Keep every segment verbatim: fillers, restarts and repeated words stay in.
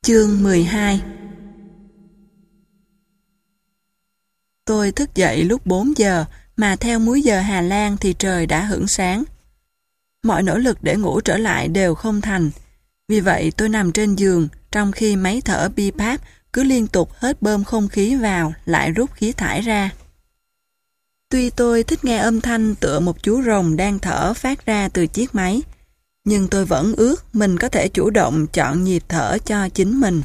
Chương mười hai. Tôi thức dậy lúc bốn giờ, mà theo múi giờ Hà Lan thì trời đã hửng sáng. Mọi nỗ lực để ngủ trở lại đều không thành. Vì vậy tôi nằm trên giường, trong khi máy thở bê pê a pê cứ liên tục hết bơm không khí vào, lại rút khí thải ra. Tuy tôi thích nghe âm thanh tựa một chú rồng đang thở phát ra từ chiếc máy, nhưng tôi vẫn ước mình có thể chủ động chọn nhịp thở cho chính mình.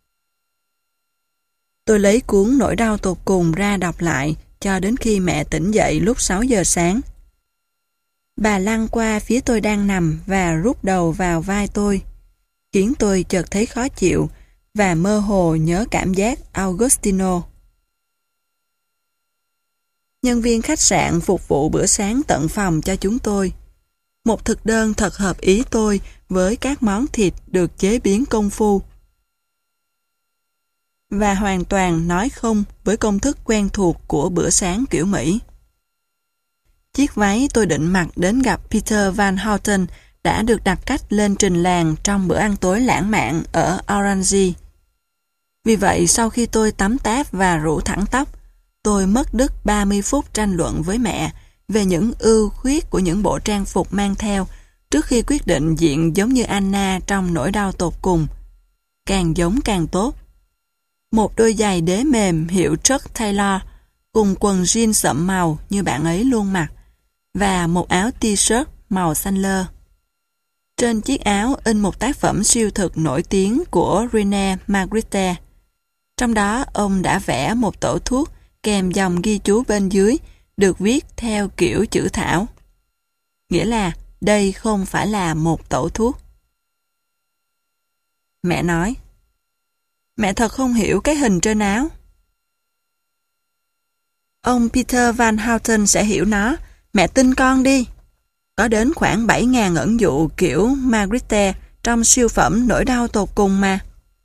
Tôi lấy cuốn Nỗi đau tột cùng ra đọc lại cho đến khi mẹ tỉnh dậy lúc sáu giờ sáng. Bà lăn qua phía tôi đang nằm và rút đầu vào vai tôi, khiến tôi chợt thấy khó chịu và mơ hồ nhớ cảm giác Augustino. Nhân viên khách sạn phục vụ bữa sáng tận phòng cho chúng tôi. Một thực đơn thật hợp ý tôi với các món thịt được chế biến công phu và hoàn toàn nói không với công thức quen thuộc của bữa sáng kiểu Mỹ. Chiếc váy tôi định mặc đến gặp Peter Van Houten đã được đặt cách lên trình làng trong bữa ăn tối lãng mạn ở Orange. Vì vậy, sau khi tôi tắm táp và rủ thẳng tóc, tôi mất đứt ba mươi phút tranh luận với mẹ về những ưu khuyết của những bộ trang phục mang theo trước khi quyết định diện giống như Anna trong Nỗi đau tột cùng. Càng giống càng tốt. Một đôi giày đế mềm hiệu Chuck Taylor cùng quần jean sậm màu như bạn ấy luôn mặc và một áo t-shirt màu xanh lơ. Trên chiếc áo in một tác phẩm siêu thực nổi tiếng của René Magritte. Trong đó ông đã vẽ một tổ thuốc kèm dòng ghi chú bên dưới được viết theo kiểu chữ thảo. Nghĩa là đây không phải là một tẩu thuốc. Mẹ nói, mẹ thật không hiểu cái hình trên áo. Ông Peter Van Houten sẽ hiểu nó, mẹ tin con đi. Có đến khoảng bảy nghìn ẩn dụ kiểu Magritte trong siêu phẩm Nỗi đau tột cùng mà.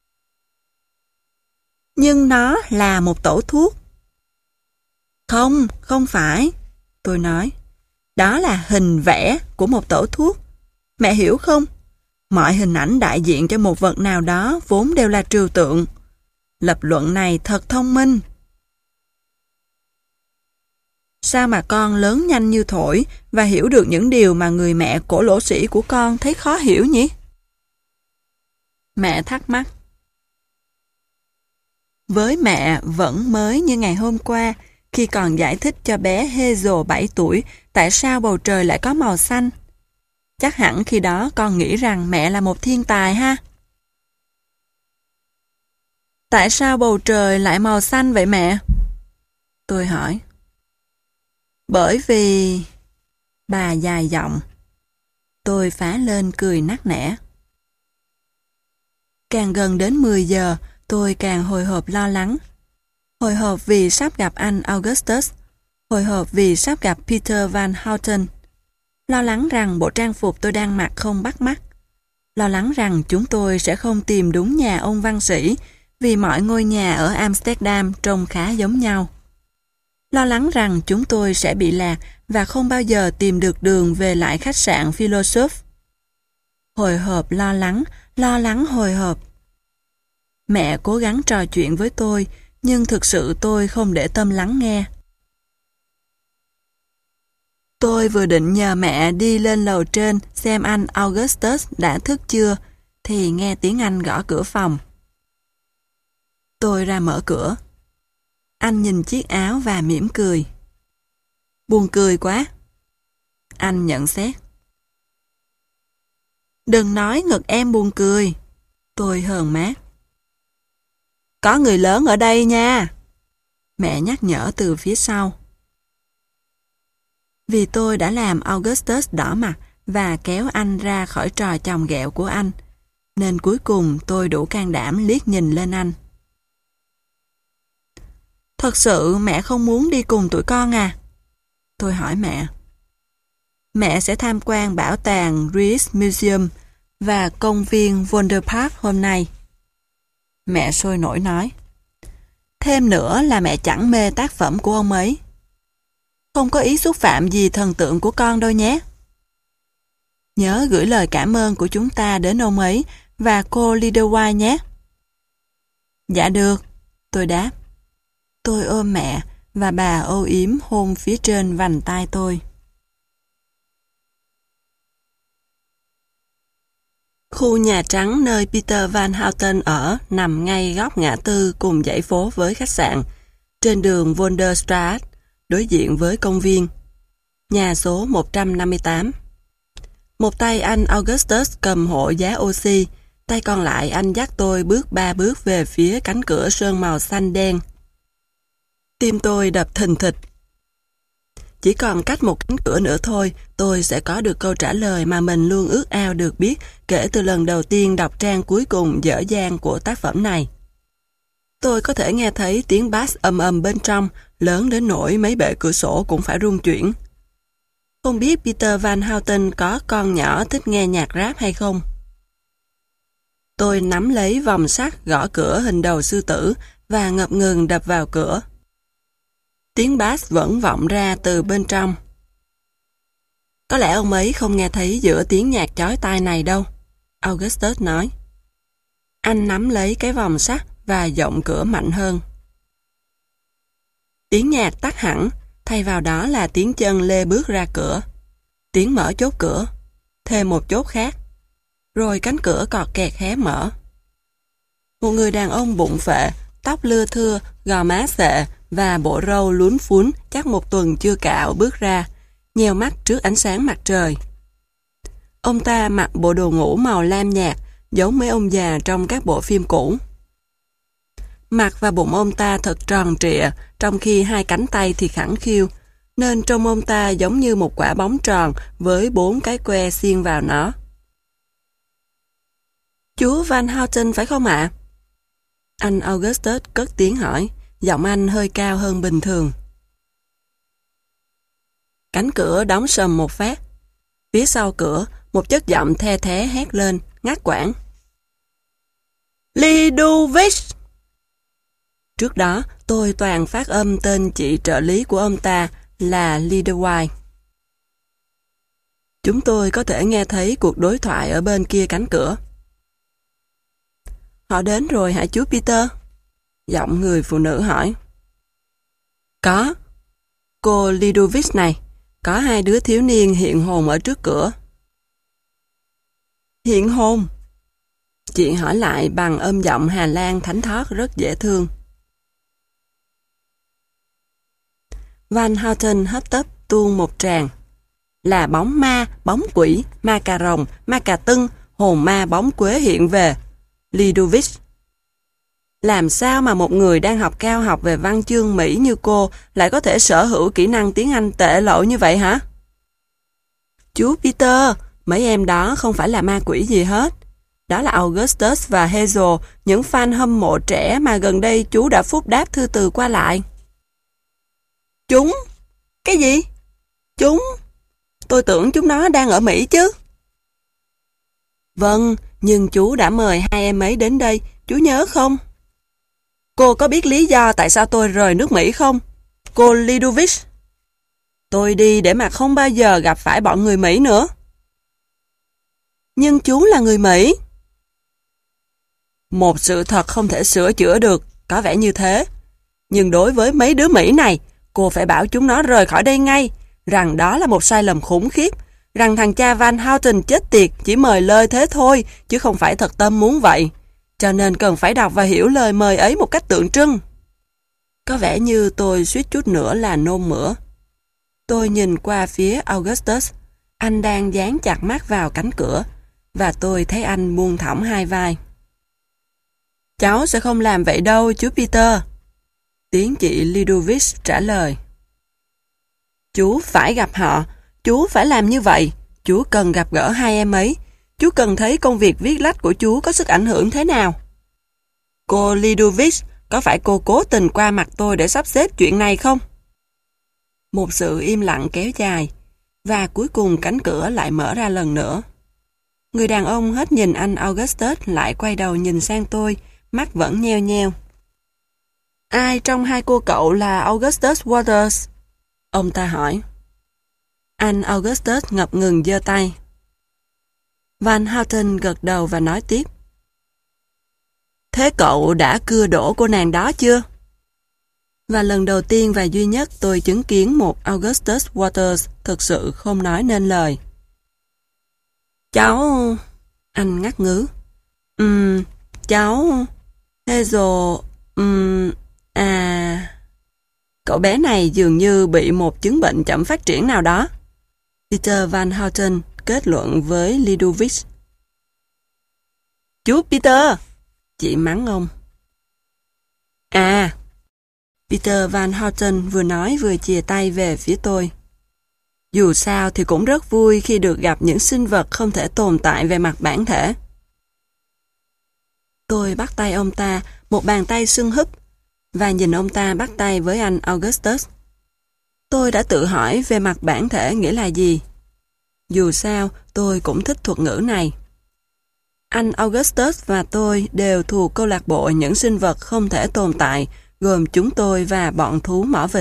Nhưng nó là một tổ thuốc. Không, không phải, tôi nói. Đó là hình vẽ của một tổ thuốc. Mẹ hiểu không? Mọi hình ảnh đại diện cho một vật nào đó vốn đều là trừu tượng. Lập luận này thật thông minh. Sao mà con lớn nhanh như thổi và hiểu được những điều mà người mẹ cổ lỗ sĩ của con thấy khó hiểu nhỉ? Mẹ thắc mắc. Với mẹ vẫn mới như ngày hôm qua khi còn giải thích cho bé Hazel bảy tuổi tại sao bầu trời lại có màu xanh. Chắc hẳn khi đó con nghĩ rằng mẹ là một thiên tài ha? Tại sao bầu trời lại màu xanh vậy mẹ? Tôi hỏi. Bởi vì... Bà dài giọng. Tôi phá lên cười nắc nẻ. Càng gần đến mười giờ, tôi càng hồi hộp lo lắng. Hồi hộp vì sắp gặp anh Augustus. Hồi hộp vì sắp gặp Peter Van Houten. Lo lắng rằng bộ trang phục tôi đang mặc không bắt mắt. Lo lắng rằng chúng tôi sẽ không tìm đúng nhà ông văn sĩ vì mọi ngôi nhà ở Amsterdam trông khá giống nhau. Lo lắng rằng chúng tôi sẽ bị lạc và không bao giờ tìm được đường về lại khách sạn Philosophe. Hồi hộp lo lắng, lo lắng hồi hộp. Mẹ cố gắng trò chuyện với tôi, nhưng thực sự tôi không để tâm lắng nghe. Tôi vừa định nhờ mẹ đi lên lầu trên xem anh Augustus đã thức chưa, thì nghe tiếng anh gõ cửa phòng. Tôi ra mở cửa. Anh nhìn chiếc áo và mỉm cười. Buồn cười quá. Anh nhận xét. Đừng nói ngực em buồn cười. Tôi hờn mát. Có người lớn ở đây nha. Mẹ nhắc nhở từ phía sau. Vì tôi đã làm Augustus đỏ mặt và kéo anh ra khỏi trò chồng ghẹo của anh, nên cuối cùng tôi đủ can đảm liếc nhìn lên anh. Thật sự mẹ không muốn đi cùng tụi con à? Tôi hỏi mẹ. Mẹ sẽ tham quan bảo tàng Rijksmuseum và công viên Vondelpark hôm nay. Mẹ sôi nổi nói. Thêm nữa là mẹ chẳng mê tác phẩm của ông ấy. Không có ý xúc phạm gì thần tượng của con đâu nhé. Nhớ gửi lời cảm ơn của chúng ta đến ông ấy và cô Lidewine nhé. Dạ được, tôi đáp. Tôi ôm mẹ và bà âu yếm hôn phía trên vành tai tôi. Khu Nhà Trắng nơi Peter Van Houten ở nằm ngay góc ngã tư cùng dãy phố với khách sạn, trên đường Vonderstraat, đối diện với công viên. Nhà số một trăm năm mươi tám. Một tay anh Augustus cầm hộ giá oxy, tay còn lại anh dắt tôi bước ba bước về phía cánh cửa sơn màu xanh đen. Tim tôi đập thình thịch. Chỉ còn cách một cánh cửa nữa thôi, tôi sẽ có được câu trả lời mà mình luôn ước ao được biết kể từ lần đầu tiên đọc trang cuối cùng dở dang của tác phẩm này. Tôi có thể nghe thấy tiếng bass ầm ầm bên trong, lớn đến nỗi mấy bệ cửa sổ cũng phải rung chuyển. Không biết Peter Van Houten có con nhỏ thích nghe nhạc rap hay không? Tôi nắm lấy vòng sắt gõ cửa hình đầu sư tử và ngập ngừng đập vào cửa. Tiếng bass vẫn vọng ra từ bên trong. Có lẽ ông ấy không nghe thấy giữa tiếng nhạc chói tai này đâu, Augustus nói. Anh nắm lấy cái vòng sắt và giọng cửa mạnh hơn. Tiếng nhạc tắt hẳn, thay vào đó là tiếng chân lê bước ra cửa. Tiếng mở chốt cửa, thêm một chốt khác. Rồi cánh cửa cọt kẹt hé mở. Một người đàn ông bụng phệ, tóc lưa thưa, gò má xệ và bộ râu lún phún chắc một tuần chưa cạo bước ra, nheo mắt trước ánh sáng mặt trời. Ông ta mặc bộ đồ ngủ màu lam nhạt, giống mấy ông già trong các bộ phim cũ. Mặt và bụng ông ta thật tròn trịa, trong khi hai cánh tay thì khẳng khiu, nên trông ông ta giống như một quả bóng tròn với bốn cái que xiên vào nó. Chú Van Houten phải không ạ? Anh Augustus cất tiếng hỏi, giọng anh hơi cao hơn bình thường. Cánh cửa đóng sầm một phát. Phía sau cửa, một chất giọng the thé hét lên, ngắt quãng. Lidovic! Trước đó, tôi toàn phát âm tên chị trợ lý của ông ta là Lidewine. Chúng tôi có thể nghe thấy cuộc đối thoại ở bên kia cánh cửa. Họ đến rồi hả chú Peter? Giọng người phụ nữ hỏi. Có. Cô Lidovic này, có hai đứa thiếu niên hiện hồn ở trước cửa. Hiện hồn? Chị hỏi lại bằng âm giọng Hà Lan thánh thót rất dễ thương. Van Houten hấp tấp tuôn một tràng. Là bóng ma, bóng quỷ, ma cà rồng, ma cà tưng, hồn ma bóng quế hiện về. Lidovic. Làm sao mà một người đang học cao học về văn chương Mỹ như cô lại có thể sở hữu kỹ năng tiếng Anh tệ lỗi như vậy hả? Chú Peter, mấy em đó không phải là ma quỷ gì hết. Đó là Augustus và Hazel, những fan hâm mộ trẻ mà gần đây chú đã phúc đáp thư từ qua lại. Chúng? Cái gì? Chúng? Tôi tưởng chúng nó đang ở Mỹ chứ. Vâng, nhưng chú đã mời hai em ấy đến đây, chú nhớ không? Cô có biết lý do tại sao tôi rời nước Mỹ không? Cô Lidovic. Tôi đi để mà không bao giờ gặp phải bọn người Mỹ nữa. Nhưng chú là người Mỹ. Một sự thật không thể sửa chữa được, có vẻ như thế. Nhưng đối với mấy đứa Mỹ này, cô phải bảo chúng nó rời khỏi đây ngay, rằng đó là một sai lầm khủng khiếp, rằng thằng cha Van Houten chết tiệt chỉ mời lơi thế thôi, chứ không phải thật tâm muốn vậy. Cho nên cần phải đọc và hiểu lời mời ấy một cách tượng trưng. Có vẻ như tôi suýt chút nữa là nôn mửa. Tôi nhìn qua phía Augustus, anh đang dán chặt mắt vào cánh cửa, và tôi thấy anh buông thõng hai vai. Cháu sẽ không làm vậy đâu, chú Peter. Tiếng chị Lidovic trả lời. Chú phải gặp họ, chú phải làm như vậy, chú cần gặp gỡ hai em ấy, chú cần thấy công việc viết lách của chú có sức ảnh hưởng thế nào. Cô Lidovic, có phải cô cố tình qua mặt tôi để sắp xếp chuyện này không? Một sự im lặng kéo dài, và cuối cùng cánh cửa lại mở ra lần nữa. Người đàn ông hết nhìn anh Augustus lại quay đầu nhìn sang tôi, mắt vẫn nheo nheo. Ai trong hai cô cậu là Augustus Waters? Ông ta hỏi. Anh Augustus ngập ngừng giơ tay. Van Houten gật đầu và nói tiếp. Thế cậu đã cưa đổ cô nàng đó chưa? Và lần đầu tiên và duy nhất tôi chứng kiến một Augustus Waters thực sự không nói nên lời. Cháu... Anh ngắt ngứ. Ừm, cháu... Hazel... Ừm... À... Cậu bé này dường như bị một chứng bệnh chậm phát triển nào đó. Peter Van Houten kết luận với Ludovic. Chú Peter! Chị mắng ông. À... Peter Van Houten vừa nói vừa chìa tay về phía tôi. Dù sao thì cũng rất vui khi được gặp những sinh vật không thể tồn tại về mặt bản thể. Tôi bắt tay ông ta, một bàn tay sưng húp, và nhìn ông ta bắt tay với anh Augustus. Tôi đã tự hỏi về mặt bản thể nghĩa là gì. Dù sao, tôi cũng thích thuật ngữ này. Anh Augustus và tôi đều thuộc câu lạc bộ những sinh vật không thể tồn tại, gồm chúng tôi và bọn thú mỏ vịt.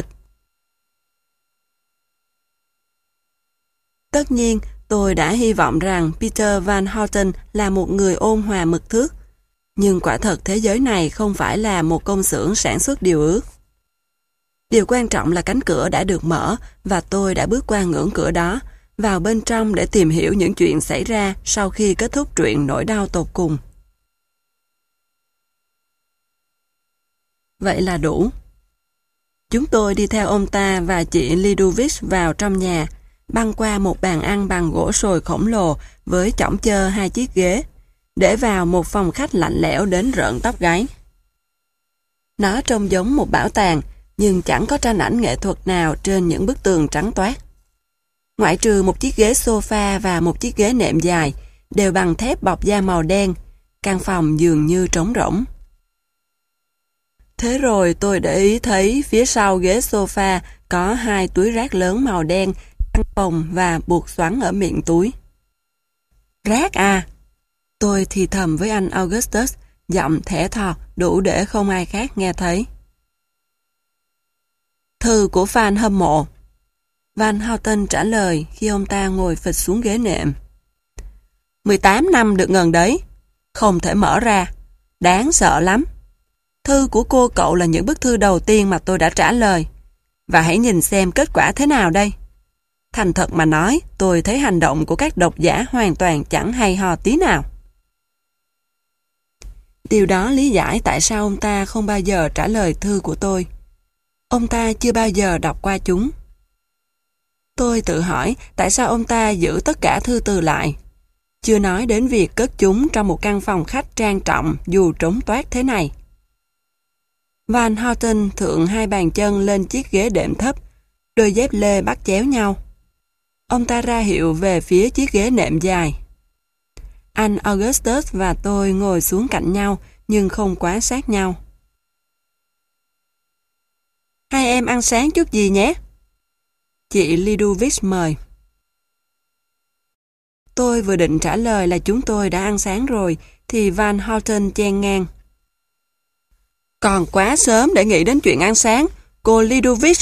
Tất nhiên, tôi đã hy vọng rằng Peter Van Houten là một người ôn hòa mực thước, nhưng quả thật thế giới này không phải là một công xưởng sản xuất điều ước. Điều quan trọng là cánh cửa đã được mở và tôi đã bước qua ngưỡng cửa đó, vào bên trong để tìm hiểu những chuyện xảy ra sau khi kết thúc truyện nỗi đau tột cùng. Vậy là đủ. Chúng tôi đi theo ông ta và chị Ludovic vào trong nhà, băng qua một bàn ăn bằng gỗ sồi khổng lồ với chõng chơ hai chiếc ghế, để vào một phòng khách lạnh lẽo đến rợn tóc gáy. Nó trông giống một bảo tàng, nhưng chẳng có tranh ảnh nghệ thuật nào trên những bức tường trắng toát. Ngoại trừ một chiếc ghế sofa và một chiếc ghế nệm dài, đều bằng thép bọc da màu đen, căn phòng dường như trống rỗng. Thế rồi tôi để ý thấy phía sau ghế sofa có hai túi rác lớn màu đen, căng phồng và buộc xoắn ở miệng túi. Rác à? Tôi thì thầm với anh Augustus, giọng thẻ thò đủ để không ai khác nghe thấy. Thư của fan hâm mộ. Van Houten trả lời khi ông ta ngồi phịch xuống ghế nệm. mười tám năm được ngần đấy. Không thể mở ra. Đáng sợ lắm. Thư của cô cậu là những bức thư đầu tiên mà tôi đã trả lời. Và hãy nhìn xem kết quả thế nào đây. Thành thật mà nói, tôi thấy hành động của các độc giả hoàn toàn chẳng hay ho tí nào. Điều đó lý giải tại sao ông ta không bao giờ trả lời thư của tôi. Ông ta chưa bao giờ đọc qua chúng. Tôi tự hỏi tại sao ông ta giữ tất cả thư từ lại. Chưa nói đến việc cất chúng trong một căn phòng khách trang trọng dù trống toát thế này. Van Houten thượng hai bàn chân lên chiếc ghế đệm thấp, đôi dép lê bắt chéo nhau. Ông ta ra hiệu về phía chiếc ghế nệm dài. Anh Augustus và tôi ngồi xuống cạnh nhau nhưng không quá sát nhau. Hai em ăn sáng chút gì nhé? Chị Ludovic mời. Tôi vừa định trả lời là chúng tôi đã ăn sáng rồi, thì Van Houten chen ngang. Còn quá sớm để nghĩ đến chuyện ăn sáng, cô Ludovic.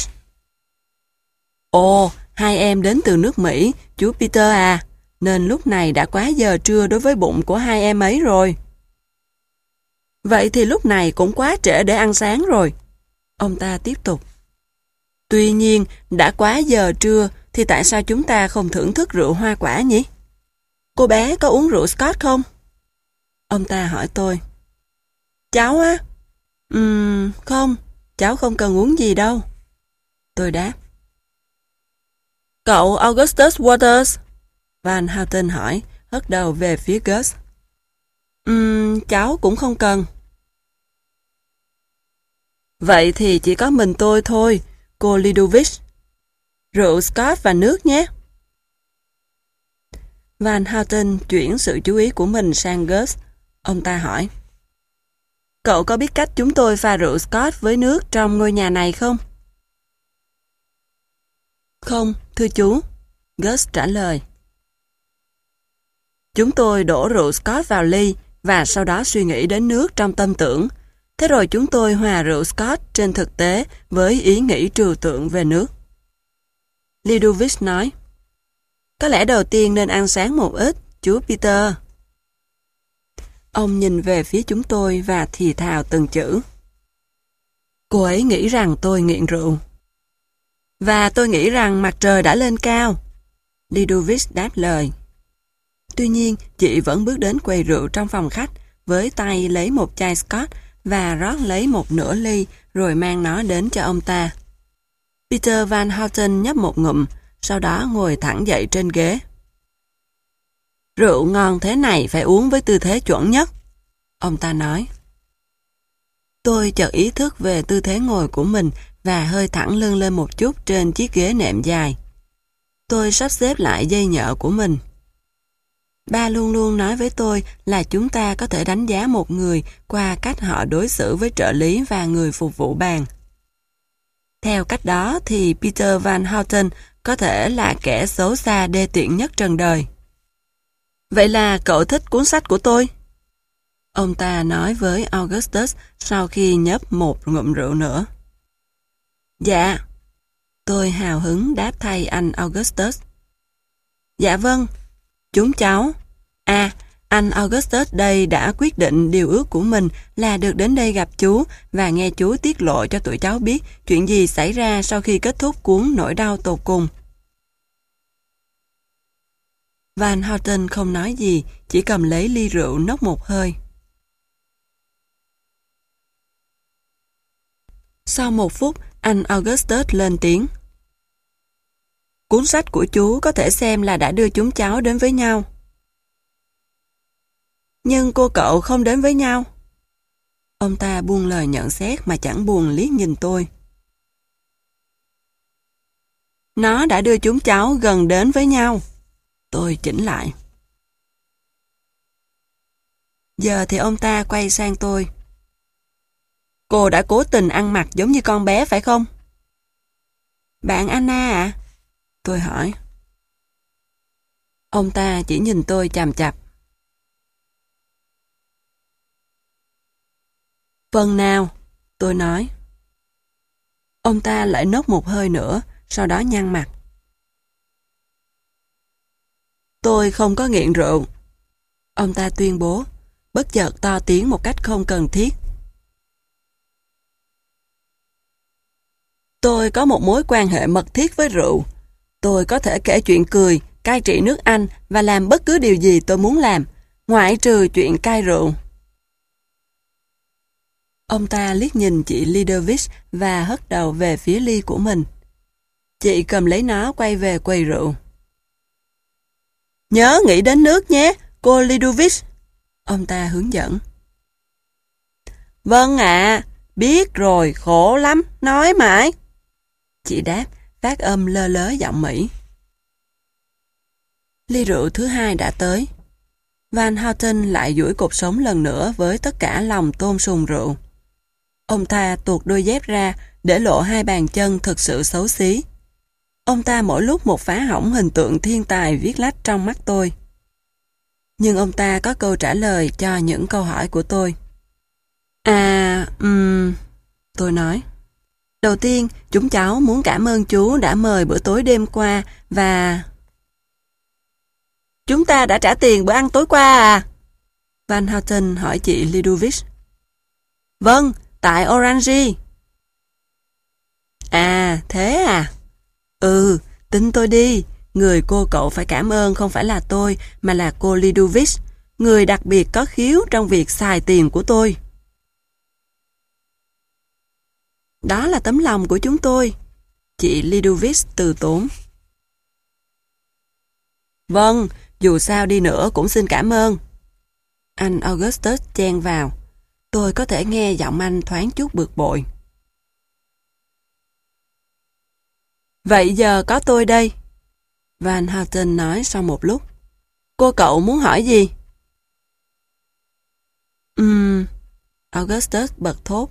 Ồ, hai em đến từ nước Mỹ, chú Peter à, nên lúc này đã quá giờ trưa đối với bụng của hai em ấy rồi. Vậy thì lúc này cũng quá trễ để ăn sáng rồi. Ông ta tiếp tục. Tuy nhiên, đã quá giờ trưa thì tại sao chúng ta không thưởng thức rượu hoa quả nhỉ? Cô bé có uống rượu Scotch không? Ông ta hỏi tôi. Cháu á? Ừm, không, cháu không cần uống gì đâu. Tôi đáp. Cậu Augustus Waters? Van Houten hỏi, hất đầu về phía Gus. Ừm, cháu cũng không cần. Vậy thì chỉ có mình tôi thôi, cô Ludovic. Rượu Scotch và nước nhé. Van Houten chuyển sự chú ý của mình sang Gus. Ông ta hỏi. Cậu có biết cách chúng tôi pha rượu Scotch với nước trong ngôi nhà này không? Không, thưa chú. Gus trả lời. Chúng tôi đổ rượu Scotch vào ly và sau đó suy nghĩ đến nước trong tâm tưởng. Thế rồi chúng tôi hòa rượu Scotch trên thực tế với ý nghĩ trừu tượng về nước. Ludovic nói. Có lẽ đầu tiên nên ăn sáng một ít, chú Peter. Ông nhìn về phía chúng tôi và thì thào từng chữ. Cô ấy nghĩ rằng tôi nghiện rượu. Và tôi nghĩ rằng mặt trời đã lên cao. Lidovic đáp lời. Tuy nhiên, chị vẫn bước đến quầy rượu trong phòng khách, với tay lấy một chai Scotch và rót lấy một nửa ly rồi mang nó đến cho ông ta. Peter Van Houten nhấp một ngụm, sau đó ngồi thẳng dậy trên ghế. Rượu ngon thế này phải uống với tư thế chuẩn nhất, ông ta nói. Tôi chợt ý thức về tư thế ngồi của mình và hơi thẳng lưng lên một chút trên chiếc ghế nệm dài. Tôi sắp xếp lại dây nhợ của mình. Ba luôn luôn nói với tôi là chúng ta có thể đánh giá một người qua cách họ đối xử với trợ lý và người phục vụ bàn. Theo cách đó thì Peter Van Houten có thể là kẻ xấu xa đê tiện nhất trần đời. Vậy là cậu thích cuốn sách của tôi? Ông ta nói với Augustus sau khi nhấp một ngụm rượu nữa. Dạ. Tôi hào hứng đáp thay anh Augustus. Dạ vâng. Chúng cháu. À, anh Augustus đây đã quyết định điều ước của mình là được đến đây gặp chú và nghe chú tiết lộ cho tụi cháu biết chuyện gì xảy ra sau khi kết thúc cuốn Nỗi đau tột cùng. Van Houten không nói gì, chỉ cầm lấy ly rượu nốc một hơi. Sau một phút, anh Augustus lên tiếng. Cuốn sách của chú có thể xem là đã đưa chúng cháu đến với nhau. Nhưng cô cậu không đến với nhau. Ông ta buông lời nhận xét mà chẳng buồn liếc nhìn tôi. Nó đã đưa chúng cháu gần đến với nhau. Tôi chỉnh lại. Giờ thì ông ta quay sang tôi. Cô đã cố tình ăn mặc giống như con bé phải không? Bạn Anna ạ? À? Tôi hỏi. Ông ta chỉ nhìn tôi chằm chằm. Phần nào? Tôi nói. Ông ta lại nốc một hơi nữa, sau đó nhăn mặt. Tôi không có nghiện rượu. Ông ta tuyên bố, bất chợt to tiếng một cách không cần thiết. Tôi có một mối quan hệ mật thiết với rượu. Tôi có thể kể chuyện cười, cai trị nước Anh và làm bất cứ điều gì tôi muốn làm, ngoại trừ chuyện cai rượu. Ông ta liếc nhìn chị Lidovic và hất đầu về phía ly của mình. Chị cầm lấy nó quay về quầy rượu. Nhớ nghĩ đến nước nhé, cô Lidovic. Ông ta hướng dẫn. Vâng ạ, à, biết rồi, khổ lắm, nói mãi. Chị đáp, phát âm lơ lớ giọng Mỹ. Ly rượu thứ hai đã tới. Van Houten lại duỗi cột sống lần nữa với tất cả lòng tôn sùng rượu. Ông ta tuột đôi dép ra để lộ hai bàn chân thực sự xấu xí. Ông ta mỗi lúc một phá hỏng hình tượng thiên tài viết lách trong mắt tôi. Nhưng ông ta có câu trả lời cho những câu hỏi của tôi. À, um, tôi nói. Đầu tiên, chúng cháu muốn cảm ơn chú đã mời bữa tối đêm qua và... Chúng ta đã trả tiền bữa ăn tối qua à? Van Houten hỏi chị Lidovic. Vâng, tại Orange. À, thế à? Ừ, tin tôi đi. Người cô cậu phải cảm ơn không phải là tôi, mà là cô Lidovic, người đặc biệt có khiếu trong việc xài tiền của tôi. Đó là tấm lòng của chúng tôi. Chị Lidovic từ tốn. Vâng, dù sao đi nữa cũng xin cảm ơn. Anh Augustus chen vào. Tôi có thể nghe giọng anh thoáng chút bực bội. Vậy giờ có tôi đây. Van Houten nói sau một lúc. Cô cậu muốn hỏi gì? Ừm... Augustus bật thốt.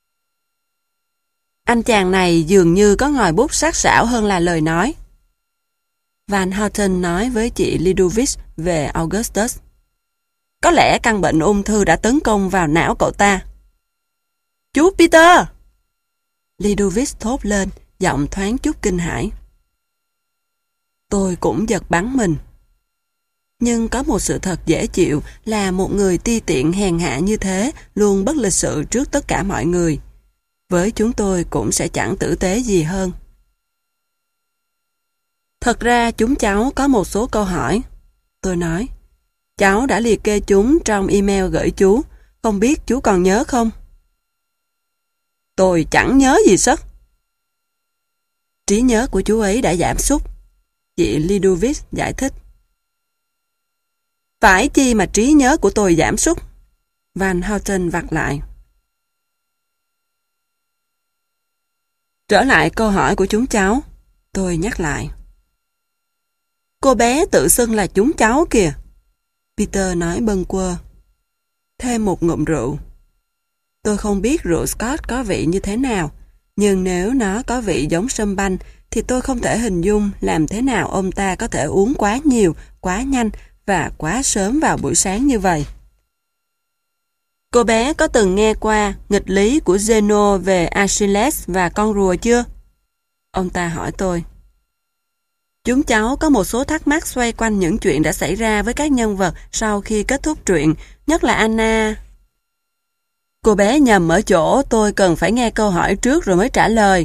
Anh chàng này dường như có ngòi bút sắc sảo hơn là lời nói. Van Houten nói với chị Lidovic về Augustus. Có lẽ căn bệnh ung thư đã tấn công vào não cậu ta. Chú Peter! Lidovic thốt lên, giọng thoáng chút kinh hãi. Tôi cũng giật bắn mình. Nhưng có một sự thật dễ chịu là một người ti tiện hèn hạ như thế luôn bất lịch sự trước tất cả mọi người. Với chúng tôi cũng sẽ chẳng tử tế gì hơn. Thật ra chúng cháu có một số câu hỏi. Tôi nói, cháu đã liệt kê chúng trong email gửi chú, không biết chú còn nhớ không? Tôi chẳng nhớ gì sất. Trí nhớ của chú ấy đã giảm sút, chị Lidovic giải thích. Phải chi mà trí nhớ của tôi giảm sút? Van Houten vặt lại. Trở lại câu hỏi của chúng cháu, tôi nhắc lại. Cô bé tự xưng là chúng cháu kìa. Peter nói bâng quơ. Thêm một ngụm rượu. Tôi không biết rượu Scotch có vị như thế nào, nhưng nếu nó có vị giống sâm banh, thì tôi không thể hình dung làm thế nào ông ta có thể uống quá nhiều, quá nhanh và quá sớm vào buổi sáng như vậy. Cô bé có từng nghe qua nghịch lý của Zeno về Achilles và con rùa chưa? Ông ta hỏi tôi. Chúng cháu có một số thắc mắc xoay quanh những chuyện đã xảy ra với các nhân vật sau khi kết thúc truyện, nhất là Anna. Cô bé nhầm ở chỗ tôi cần phải nghe câu hỏi trước rồi mới trả lời.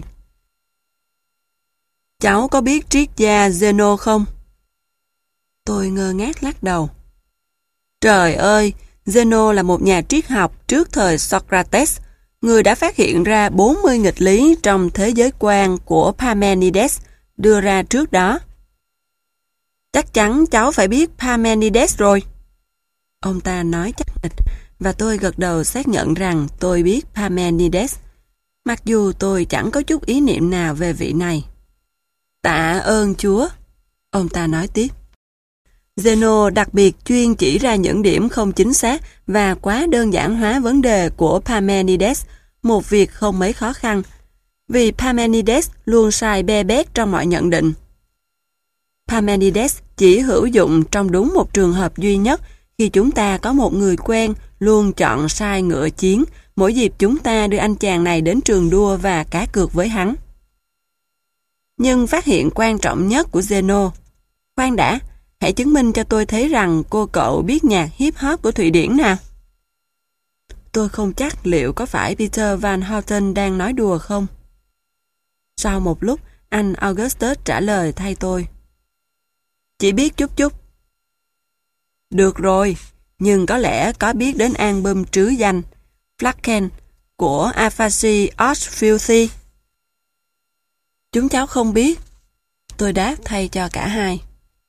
Cháu có biết triết gia Zeno không? Tôi ngơ ngác lắc đầu. Trời ơi, Zeno là một nhà triết học trước thời Socrates, người đã phát hiện ra bốn mươi nghịch lý trong thế giới quan của Parmenides đưa ra trước đó. Chắc chắn cháu phải biết Parmenides rồi. Ông ta nói chắc nịch, và tôi gật đầu xác nhận rằng tôi biết Parmenides, mặc dù tôi chẳng có chút ý niệm nào về vị này. Tạ ơn Chúa, ông ta nói tiếp. Zeno đặc biệt chuyên chỉ ra những điểm không chính xác và quá đơn giản hóa vấn đề của Parmenides, một việc không mấy khó khăn, vì Parmenides luôn sai be bét trong mọi nhận định. Parmenides chỉ hữu dụng trong đúng một trường hợp duy nhất, khi chúng ta có một người quen luôn chọn sai ngựa chiến mỗi dịp chúng ta đưa anh chàng này đến trường đua và cá cược với hắn. Nhưng phát hiện quan trọng nhất của Zeno, khoan đã, hãy chứng minh cho tôi thấy rằng cô cậu biết nhạc hip hop của Thụy Điển nào. Tôi không chắc liệu có phải Peter Van Houten đang nói đùa không. Sau một lúc, anh Augustus trả lời thay tôi. Chỉ biết chút chút. Được rồi, nhưng có lẽ có biết đến album trứ danh Flaken của Aphasie Oshfilthy. Chúng cháu không biết. Tôi đáp thay cho cả hai.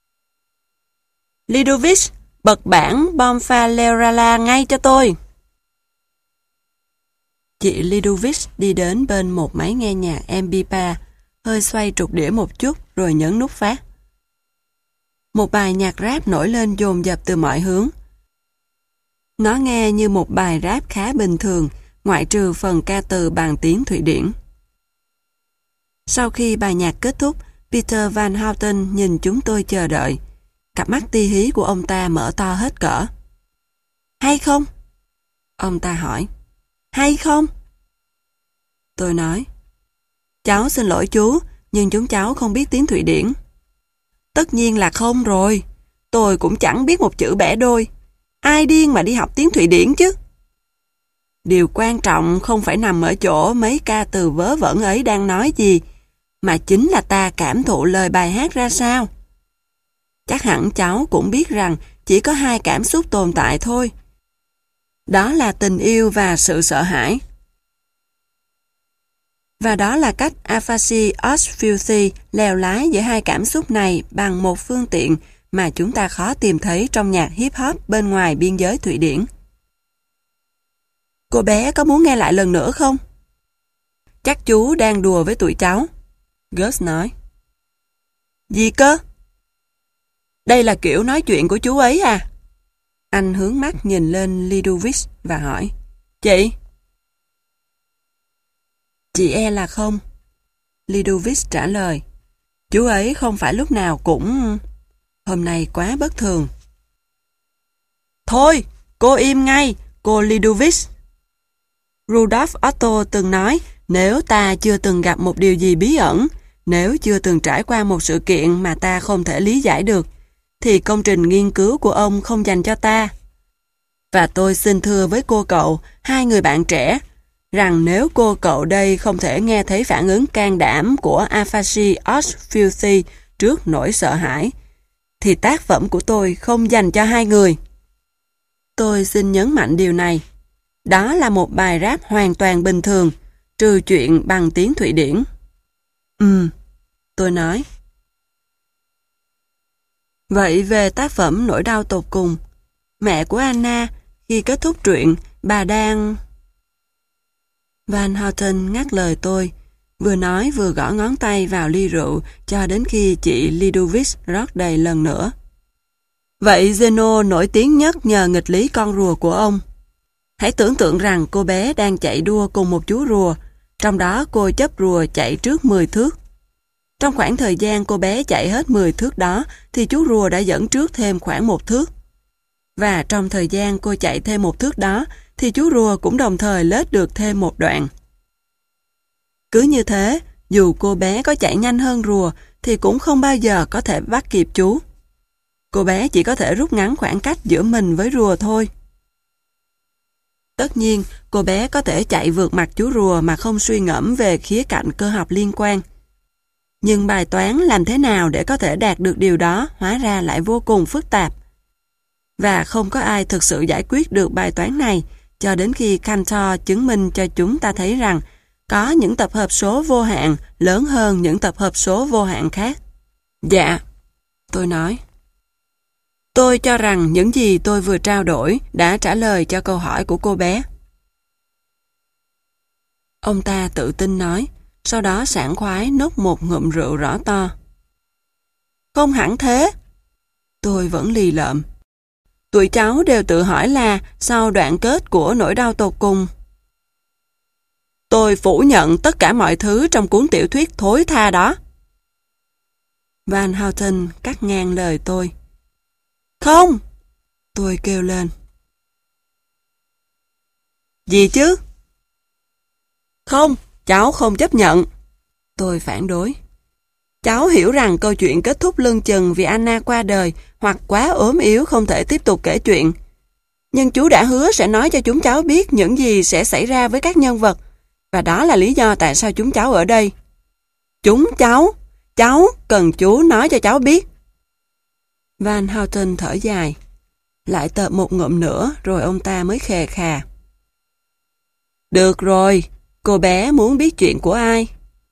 Lidovic, bật bản Bonfallerala ngay cho tôi. Chị Lidovic đi đến bên một máy nghe nhạc em pê ba, hơi xoay trục đĩa một chút rồi nhấn nút phát. Một bài nhạc rap nổi lên dồn dập từ mọi hướng. Nó nghe như một bài rap khá bình thường, ngoại trừ phần ca từ bằng tiếng Thụy Điển. Sau khi bài nhạc kết thúc, Peter Van Houten nhìn chúng tôi chờ đợi. Cặp mắt ti hí của ông ta mở to hết cỡ. Hay không? Ông ta hỏi. Hay không? Tôi nói. Cháu xin lỗi chú, nhưng chúng cháu không biết tiếng Thụy Điển. Tất nhiên là không rồi. Tôi cũng chẳng biết một chữ bẻ đôi. Ai điên mà đi học tiếng Thụy Điển chứ? Điều quan trọng không phải nằm ở chỗ mấy ca từ vớ vẩn ấy đang nói gì, mà chính là ta cảm thụ lời bài hát ra sao. Chắc hẳn cháu cũng biết rằng chỉ có hai cảm xúc tồn tại thôi. Đó là tình yêu và sự sợ hãi. Và đó là cách Aphasie Oshfilthy lèo lái giữa hai cảm xúc này bằng một phương tiện mà chúng ta khó tìm thấy trong nhạc hip hop bên ngoài biên giới Thụy Điển. Cô bé có muốn nghe lại lần nữa không? Chắc chú đang đùa với tụi cháu. Gus nói. Gì cơ? Đây là kiểu nói chuyện của chú ấy à? Anh hướng mắt nhìn lên Lidovic và hỏi. Chị? Chị e là không. Lidovic trả lời. Chú ấy không phải lúc nào cũng... Hôm nay quá bất thường. Thôi, cô im ngay, cô Lidovic. Rudolf Otto từng nói, nếu ta chưa từng gặp một điều gì bí ẩn, nếu chưa từng trải qua một sự kiện mà ta không thể lý giải được, thì công trình nghiên cứu của ông không dành cho ta. Và tôi xin thưa với cô cậu, hai người bạn trẻ, rằng nếu cô cậu đây không thể nghe thấy phản ứng can đảm của Aphasie Oshfilthy trước nỗi sợ hãi, thì tác phẩm của tôi không dành cho hai người. Tôi xin nhấn mạnh điều này. Đó là một bài rap hoàn toàn bình thường, trừ chuyện bằng tiếng Thụy Điển. Ừm, tôi nói. Vậy về tác phẩm Nỗi đau tột cùng, mẹ của Anna, khi kết thúc truyện, bà đang... Van Houten ngắt lời tôi, vừa nói vừa gõ ngón tay vào ly rượu cho đến khi chị Lidovic rót đầy lần nữa. Vậy Zeno nổi tiếng nhất nhờ nghịch lý con rùa của ông. Hãy tưởng tượng rằng cô bé đang chạy đua cùng một chú rùa, trong đó cô chấp rùa chạy trước mười thước. Trong khoảng thời gian cô bé chạy hết mười thước đó, thì chú rùa đã dẫn trước thêm khoảng một thước. Và trong thời gian cô chạy thêm một thước đó, thì chú rùa cũng đồng thời lết được thêm một đoạn. Cứ như thế, dù cô bé có chạy nhanh hơn rùa, thì cũng không bao giờ có thể bắt kịp chú. Cô bé chỉ có thể rút ngắn khoảng cách giữa mình với rùa thôi. Tất nhiên, cô bé có thể chạy vượt mặt chú rùa mà không suy ngẫm về khía cạnh cơ học liên quan. Nhưng bài toán làm thế nào để có thể đạt được điều đó hóa ra lại vô cùng phức tạp. Và không có ai thực sự giải quyết được bài toán này cho đến khi Cantor chứng minh cho chúng ta thấy rằng có những tập hợp số vô hạn lớn hơn những tập hợp số vô hạn khác. Dạ, tôi nói. Tôi cho rằng những gì tôi vừa trao đổi đã trả lời cho câu hỏi của cô bé. Ông ta tự tin nói, sau đó sảng khoái nốc một ngụm rượu rõ to. Không hẳn thế. Tôi vẫn lì lợm. Tụi cháu đều tự hỏi là sau đoạn kết của Nỗi đau tột cùng. Tôi phủ nhận tất cả mọi thứ trong cuốn tiểu thuyết thối tha đó. Van Houten cắt ngang lời tôi. Không! Tôi kêu lên. Gì chứ? Không, cháu không chấp nhận. Tôi phản đối. Cháu hiểu rằng câu chuyện kết thúc lưng chừng vì Anna qua đời hoặc quá ốm yếu không thể tiếp tục kể chuyện. Nhưng chú đã hứa sẽ nói cho chúng cháu biết những gì sẽ xảy ra với các nhân vật, và đó là lý do tại sao chúng cháu ở đây. Chúng cháu, cháu cần chú nói cho cháu biết. Van Houten thở dài, lại tợp một ngụm nữa rồi ông ta mới khè khà. Được rồi, cô bé muốn biết chuyện của ai?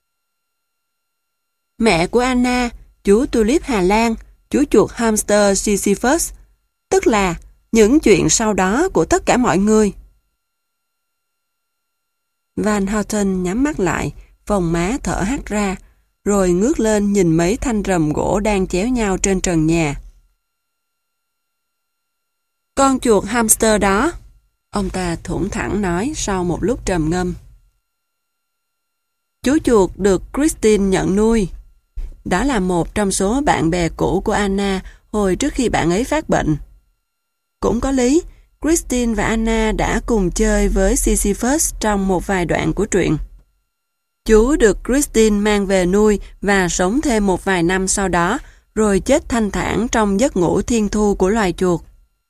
Mẹ của Anna, chú Tulip Hà Lan, chú chuột hamster Sisyphus, tức là những chuyện sau đó của tất cả mọi người. Van Houten nhắm mắt lại, phồng má thở hắt ra, rồi ngước lên nhìn mấy thanh rầm gỗ đang chéo nhau trên trần nhà. Con chuột hamster đó, ông ta thủng thẳng nói sau một lúc trầm ngâm. Chú chuột được Christine nhận nuôi. Đó là một trong số bạn bè cũ của Anna hồi trước khi bạn ấy phát bệnh. Cũng có lý, Christine và Anna đã cùng chơi với Sisyphus trong một vài đoạn của truyện. Chú được Christine mang về nuôi và sống thêm một vài năm sau đó, rồi chết thanh thản trong giấc ngủ thiên thu của loài chuột.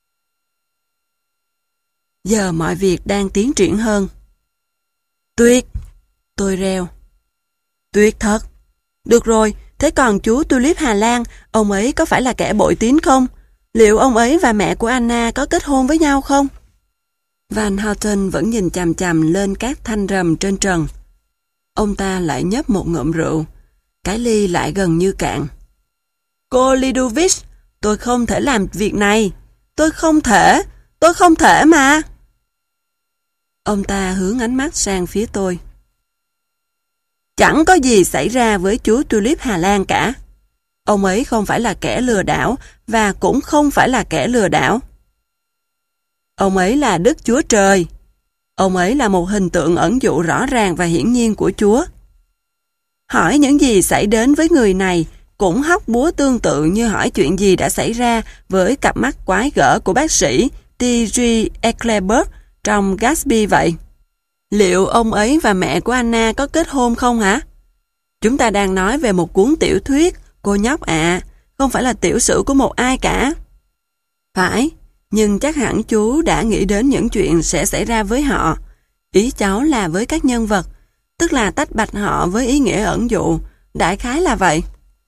Giờ mọi việc đang tiến triển hơn. Tuyệt! Tôi reo. Tuyệt thật! Được rồi, thế còn chú Tulip Hà Lan, ông ấy có phải là kẻ bội tín không? Liệu ông ấy và mẹ của Anna có kết hôn với nhau không? Van Houten vẫn nhìn chằm chằm lên các thanh rầm trên trần. Ông ta lại nhấp một ngụm rượu. Cái ly lại gần như cạn. Cô Lidovic, tôi không thể làm việc này. Tôi không thể, tôi không thể mà. Ông ta hướng ánh mắt sang phía tôi. Chẳng có gì xảy ra với chú Tulip Hà Lan cả. Ông ấy không phải là kẻ lừa đảo và cũng không phải là kẻ lừa đảo. Ông ấy là Đức Chúa Trời. Ông ấy là một hình tượng ẩn dụ rõ ràng và hiển nhiên của Chúa. Hỏi những gì xảy đến với người này cũng hóc búa tương tự như hỏi chuyện gì đã xảy ra với cặp mắt quái gở của bác sĩ T G Eckleburg trong Gatsby vậy. Liệu ông ấy và mẹ của Anna có kết hôn không hả? Chúng ta đang nói về một cuốn tiểu thuyết, cô nhóc ạ, không phải là tiểu sử của một ai cả. Phải, nhưng chắc hẳn chú đã nghĩ đến những chuyện sẽ xảy ra với họ. Ý cháu là với các nhân vật, tức là tách bạch họ với ý nghĩa ẩn dụ, đại khái là vậy.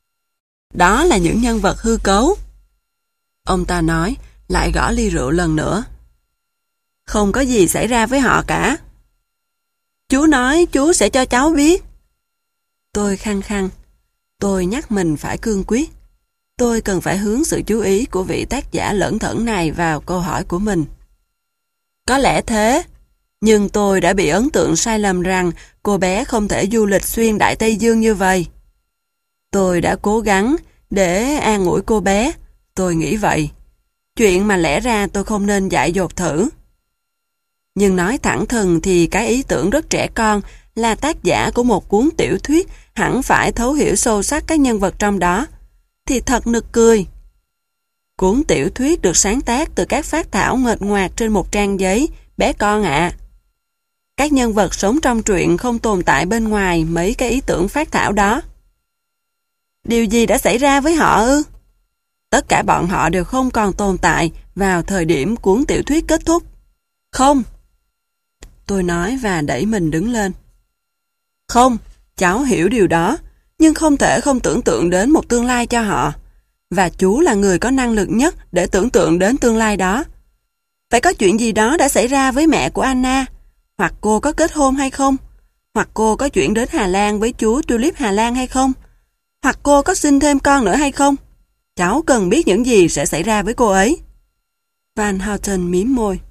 Đó là những nhân vật hư cấu. Ông ta nói, lại gõ ly rượu lần nữa. Không có gì xảy ra với họ cả. Chú nói chú sẽ cho cháu biết. Tôi khăng khăng. Tôi nhắc mình phải cương quyết. Tôi cần phải hướng sự chú ý của vị tác giả lẩn thẩn này vào câu hỏi của mình. Có lẽ thế, nhưng tôi đã bị ấn tượng sai lầm rằng cô bé không thể du lịch xuyên Đại Tây Dương như vậy. Tôi đã cố gắng để an ủi cô bé, tôi nghĩ vậy. Chuyện mà lẽ ra tôi không nên dại dột thử. Nhưng nói thẳng thừng thì cái ý tưởng rất trẻ con là tác giả của một cuốn tiểu thuyết hẳn phải thấu hiểu sâu sắc các nhân vật trong đó, thì thật nực cười. Cuốn tiểu thuyết được sáng tác từ các phác thảo nguệch ngoạc trên một trang giấy, bé con ạ. Các nhân vật sống trong truyện không tồn tại bên ngoài mấy cái ý tưởng phác thảo đó. Điều gì đã xảy ra với họ ư? Tất cả bọn họ đều không còn tồn tại vào thời điểm cuốn tiểu thuyết kết thúc. Không. Tôi nói và đẩy mình đứng lên. Không, cháu hiểu điều đó, nhưng không thể không tưởng tượng đến một tương lai cho họ. Và chú là người có năng lực nhất để tưởng tượng đến tương lai đó. Phải có chuyện gì đó đã xảy ra với mẹ của Anna, hoặc cô có kết hôn hay không, hoặc cô có chuyển đến Hà Lan với chú Tulip Hà Lan hay không, hoặc cô có sinh thêm con nữa hay không. Cháu cần biết những gì sẽ xảy ra với cô ấy. Van Houten mím môi.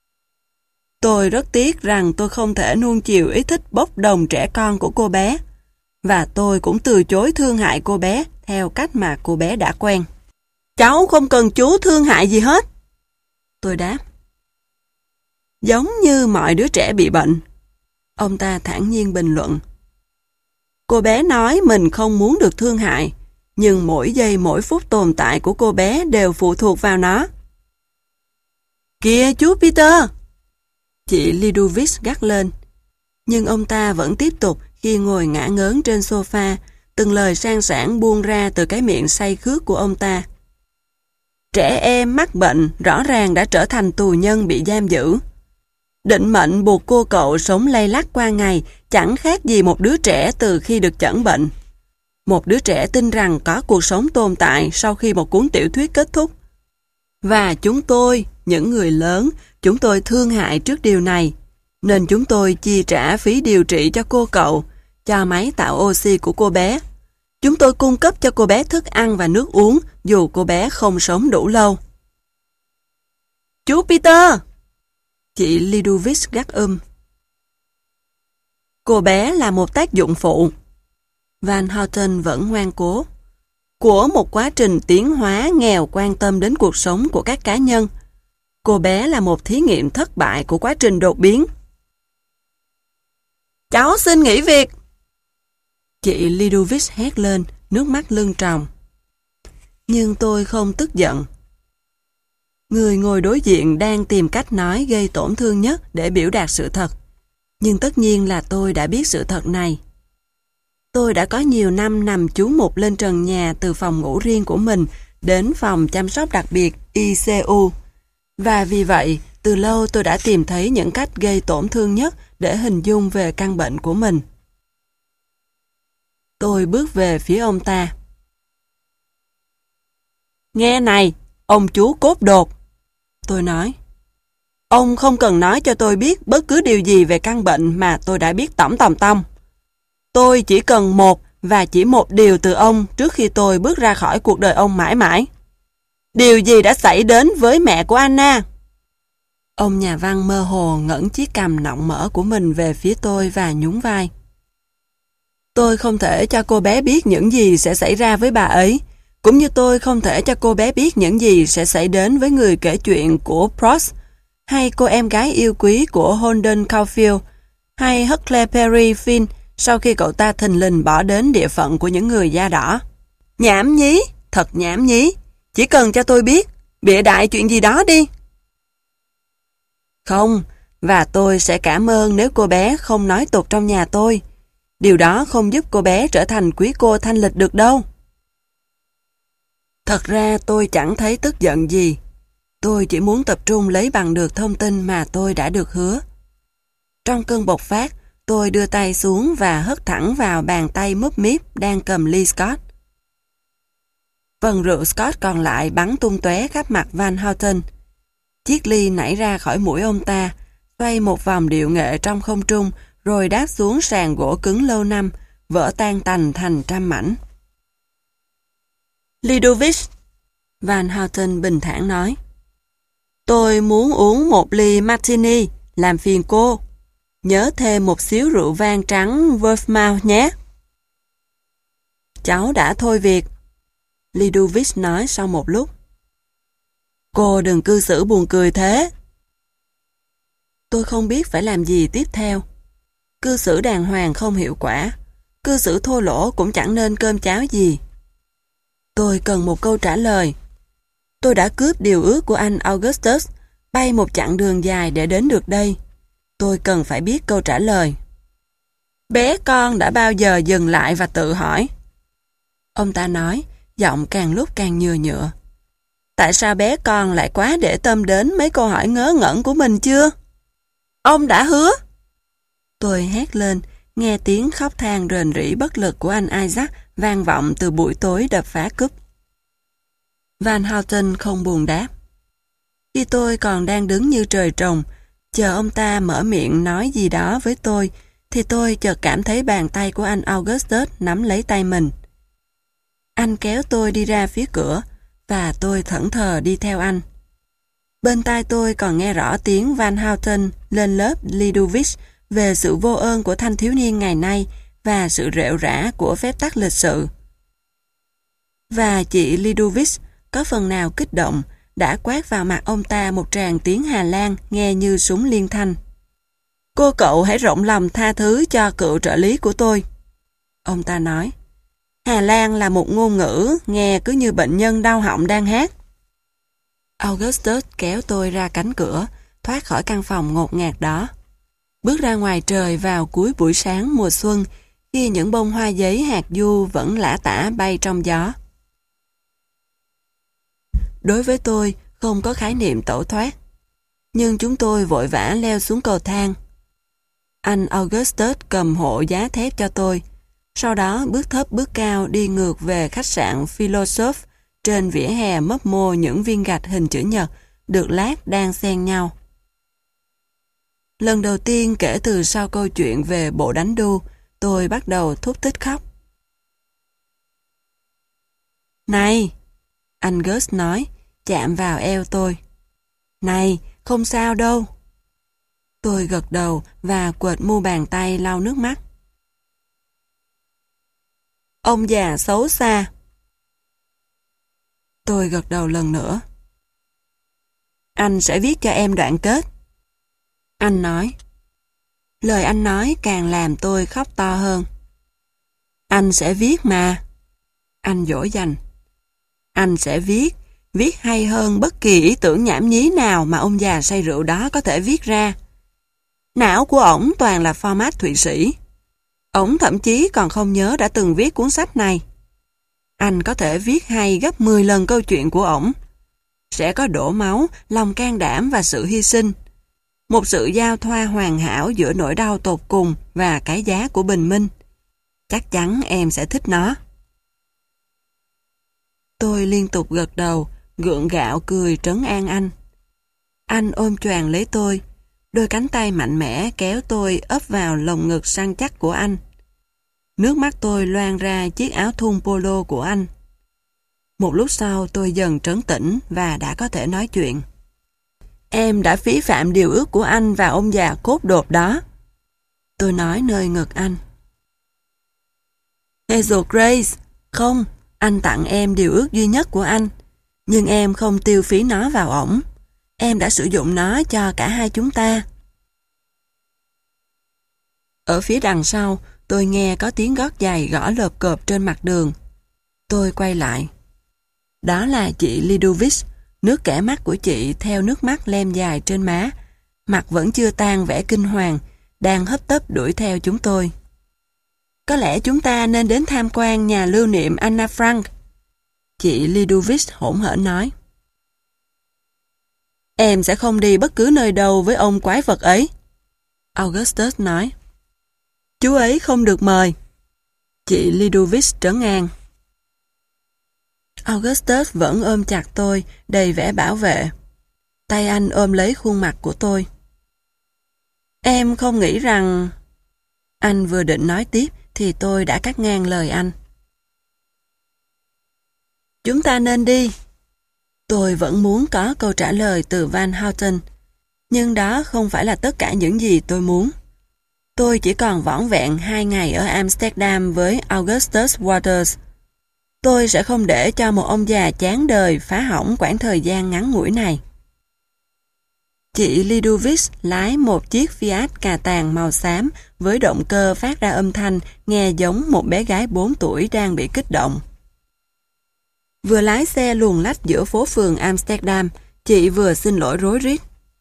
Tôi rất tiếc rằng tôi không thể nuông chiều ý thích bốc đồng trẻ con của cô bé, và tôi cũng từ chối thương hại cô bé theo cách mà cô bé đã quen. Cháu không cần chú thương hại gì hết. Tôi đáp. Giống như mọi đứa trẻ bị bệnh. Ông ta thản nhiên bình luận. Cô bé nói mình không muốn được thương hại, nhưng mỗi giây mỗi phút tồn tại của cô bé đều phụ thuộc vào nó. Kìa chú Peter! Chị Lidovic gắt lên. Nhưng ông ta vẫn tiếp tục khi ngồi ngã ngớn trên sofa, từng lời sang sảng buông ra từ cái miệng say khước của ông ta. Trẻ em mắc bệnh rõ ràng đã trở thành tù nhân bị giam giữ. Định mệnh buộc cô cậu sống lay lắt qua ngày chẳng khác gì một đứa trẻ từ khi được chẩn bệnh. Một đứa trẻ tin rằng có cuộc sống tồn tại sau khi một cuốn tiểu thuyết kết thúc. Và chúng tôi, những người lớn, chúng tôi thương hại trước điều này, nên chúng tôi chi trả phí điều trị cho cô cậu, cho máy tạo oxy của cô bé. Chúng tôi cung cấp cho cô bé thức ăn và nước uống dù cô bé không sống đủ lâu. Chú Peter! Chị Lidovic gắt um. Cô bé là một tác dụng phụ. Van Houten vẫn ngoan cố. Của một quá trình tiến hóa nghèo quan tâm đến cuộc sống của các cá nhân. Cô bé là một thí nghiệm thất bại của quá trình đột biến. Cháu xin nghỉ việc! Chị Lidovic hét lên, nước mắt lưng tròng. Nhưng tôi không tức giận. Người ngồi đối diện đang tìm cách nói gây tổn thương nhất để biểu đạt sự thật. Nhưng tất nhiên là tôi đã biết sự thật này. Tôi đã có nhiều năm nằm trú mục lên trần nhà từ phòng ngủ riêng của mình đến phòng chăm sóc đặc biệt I C U. Và vì vậy, từ lâu tôi đã tìm thấy những cách gây tổn thương nhất để hình dung về căn bệnh của mình. Tôi bước về phía ông ta. Nghe này, ông chú cốt đột. Tôi nói. Ông không cần nói cho tôi biết bất cứ điều gì về căn bệnh mà tôi đã biết tỏm tòng tông. Tôi chỉ cần một và chỉ một điều từ ông trước khi tôi bước ra khỏi cuộc đời ông mãi mãi. Điều gì đã xảy đến với mẹ của Anna? Ông nhà văn mơ hồ ngẩng chiếc cằm nọng mỡ của mình về phía tôi và nhún vai. Tôi không thể cho cô bé biết những gì sẽ xảy ra với bà ấy, cũng như tôi không thể cho cô bé biết những gì sẽ xảy đến với người kể chuyện của Proust, hay cô em gái yêu quý của Holden Caulfield, hay Huckleberry Finn sau khi cậu ta thình lình bỏ đến địa phận của những người da đỏ. Nhảm nhí, thật nhảm nhí. Chỉ cần cho tôi biết, bịa đại chuyện gì đó đi. Không, và tôi sẽ cảm ơn nếu cô bé không nói tục trong nhà tôi. Điều đó không giúp cô bé trở thành quý cô thanh lịch được đâu. Thật ra tôi chẳng thấy tức giận gì. Tôi chỉ muốn tập trung lấy bằng được thông tin mà tôi đã được hứa. Trong cơn bộc phát, tôi đưa tay xuống và hất thẳng vào bàn tay múp míp đang cầm ly Scott. Phần rượu Scott còn lại bắn tung tóe khắp mặt Van Houten. Chiếc ly nảy ra khỏi mũi ông ta, xoay một vòng điệu nghệ trong không trung, rồi đáp xuống sàn gỗ cứng lâu năm, vỡ tan tành thành trăm mảnh. Lidovic, Van Houten bình thản nói. Tôi muốn uống một ly martini, làm phiền cô. Nhớ thêm một xíu rượu vang trắng Vermouth nhé. Cháu đã thôi việc, Lidovic nói sau một lúc. Cô đừng cư xử buồn cười thế. Tôi không biết phải làm gì tiếp theo. Cư xử đàng hoàng không hiệu quả. Cư xử thô lỗ cũng chẳng nên cơm cháo gì. Tôi cần một câu trả lời. Tôi đã cướp điều ước của anh Augustus, bay một chặng đường dài để đến được đây. Tôi cần phải biết câu trả lời. Bé con đã bao giờ dừng lại và tự hỏi? Ông ta nói, giọng càng lúc càng nhừa nhựa. Tại sao bé con lại quá để tâm đến mấy câu hỏi ngớ ngẩn của mình chưa? Ông đã hứa. Tôi hét lên, nghe tiếng khóc than rền rĩ bất lực của anh Isaac vang vọng từ buổi tối đập phá cúp. Van Houten không buồn đáp. Khi tôi còn đang đứng như trời trồng, chờ ông ta mở miệng nói gì đó với tôi, thì tôi chợt cảm thấy bàn tay của anh Augustus nắm lấy tay mình. Anh kéo tôi đi ra phía cửa, và tôi thẫn thờ đi theo anh. Bên tai tôi còn nghe rõ tiếng Van Houten lên lớp Lidovic về sự vô ơn của thanh thiếu niên ngày nay và sự rệu rã của phép tắc lịch sự. Và chị Lidovic có phần nào kích động đã quát vào mặt ông ta một tràng tiếng Hà Lan nghe như súng liên thanh. Cô cậu hãy rộng lòng tha thứ cho cựu trợ lý của tôi. Ông ta nói. Hà Lan là một ngôn ngữ nghe cứ như bệnh nhân đau họng đang hát. Augustus kéo tôi ra cánh cửa, thoát khỏi căn phòng ngột ngạt đó. Bước ra ngoài trời vào cuối buổi sáng mùa xuân, khi những bông hoa giấy hạt du vẫn lả tả bay trong gió. Đối với tôi, không có khái niệm tẩu thoát. Nhưng chúng tôi vội vã leo xuống cầu thang. Anh Augustus cầm hộ giá thép cho tôi. Sau đó bước thấp bước cao đi ngược về khách sạn Philosophe trên vỉa hè mấp mô những viên gạch hình chữ nhật được lát đan xen nhau. Lần đầu tiên kể từ sau câu chuyện về bộ đánh đu, tôi bắt đầu thút thít khóc. Này! Anh Gus nói, chạm vào eo tôi. Này, không sao đâu. Tôi gật đầu và quệt mu bàn tay lau nước mắt. Ông già xấu xa. Tôi gật đầu lần nữa. Anh sẽ viết cho em đoạn kết. Anh nói. Lời anh nói càng làm tôi khóc to hơn. Anh sẽ viết mà. Anh dỗ dành. Anh sẽ viết, viết hay hơn bất kỳ ý tưởng nhảm nhí nào mà ông già say rượu đó có thể viết ra. Não của ổng toàn là format Thụy Sĩ. Ổng thậm chí còn không nhớ đã từng viết cuốn sách này. Anh có thể viết hay gấp mười lần câu chuyện của ổng. Sẽ có đổ máu, lòng can đảm và sự hy sinh. Một sự giao thoa hoàn hảo giữa nỗi đau tột cùng và cái giá của bình minh. Chắc chắn em sẽ thích nó. Tôi liên tục gật đầu, gượng gạo cười trấn an anh. Anh ôm choàng lấy tôi, đôi cánh tay mạnh mẽ kéo tôi ấp vào lồng ngực săn chắc của anh. Nước mắt tôi loang ra chiếc áo thun polo của anh. Một lúc sau tôi dần trấn tĩnh và đã có thể nói chuyện. Em đã phí phạm điều ước của anh và ông già cốt đột đó. Tôi nói nơi ngực anh. Hazel Grace, không, anh tặng em điều ước duy nhất của anh, nhưng em không tiêu phí nó vào ổng. Em đã sử dụng nó cho cả hai chúng ta. Ở phía đằng sau, tôi nghe có tiếng gót giày gõ lợp cộp trên mặt đường. Tôi quay lại. Đó là chị Lidovic, nước kẻ mắt của chị theo nước mắt lem dài trên má, mặt vẫn chưa tan vẻ kinh hoàng, đang hấp tấp đuổi theo chúng tôi. Có lẽ chúng ta nên đến tham quan nhà lưu niệm Anna Frank. Chị Lidovic hỗn hển nói. Em sẽ không đi bất cứ nơi đâu với ông quái vật ấy. Augustus nói. Chú ấy không được mời. Chị Lidovic trấn an. Augustus vẫn ôm chặt tôi, đầy vẻ bảo vệ. Tay anh ôm lấy khuôn mặt của tôi. Em không nghĩ rằng... Anh vừa định nói tiếp thì tôi đã cắt ngang lời anh. Chúng ta nên đi. Tôi vẫn muốn có câu trả lời từ Van Houten, nhưng đó không phải là tất cả những gì tôi muốn. Tôi chỉ còn vỏn vẹn hai ngày ở Amsterdam với Augustus Waters. Tôi sẽ không để cho một ông già chán đời phá hỏng quãng thời gian ngắn ngủi này. Chị Lidovic lái một chiếc Fiat cà tàng màu xám với động cơ phát ra âm thanh nghe giống một bé gái bốn tuổi đang bị kích động. Vừa lái xe luồn lách giữa phố phường Amsterdam, chị vừa xin lỗi rối rít.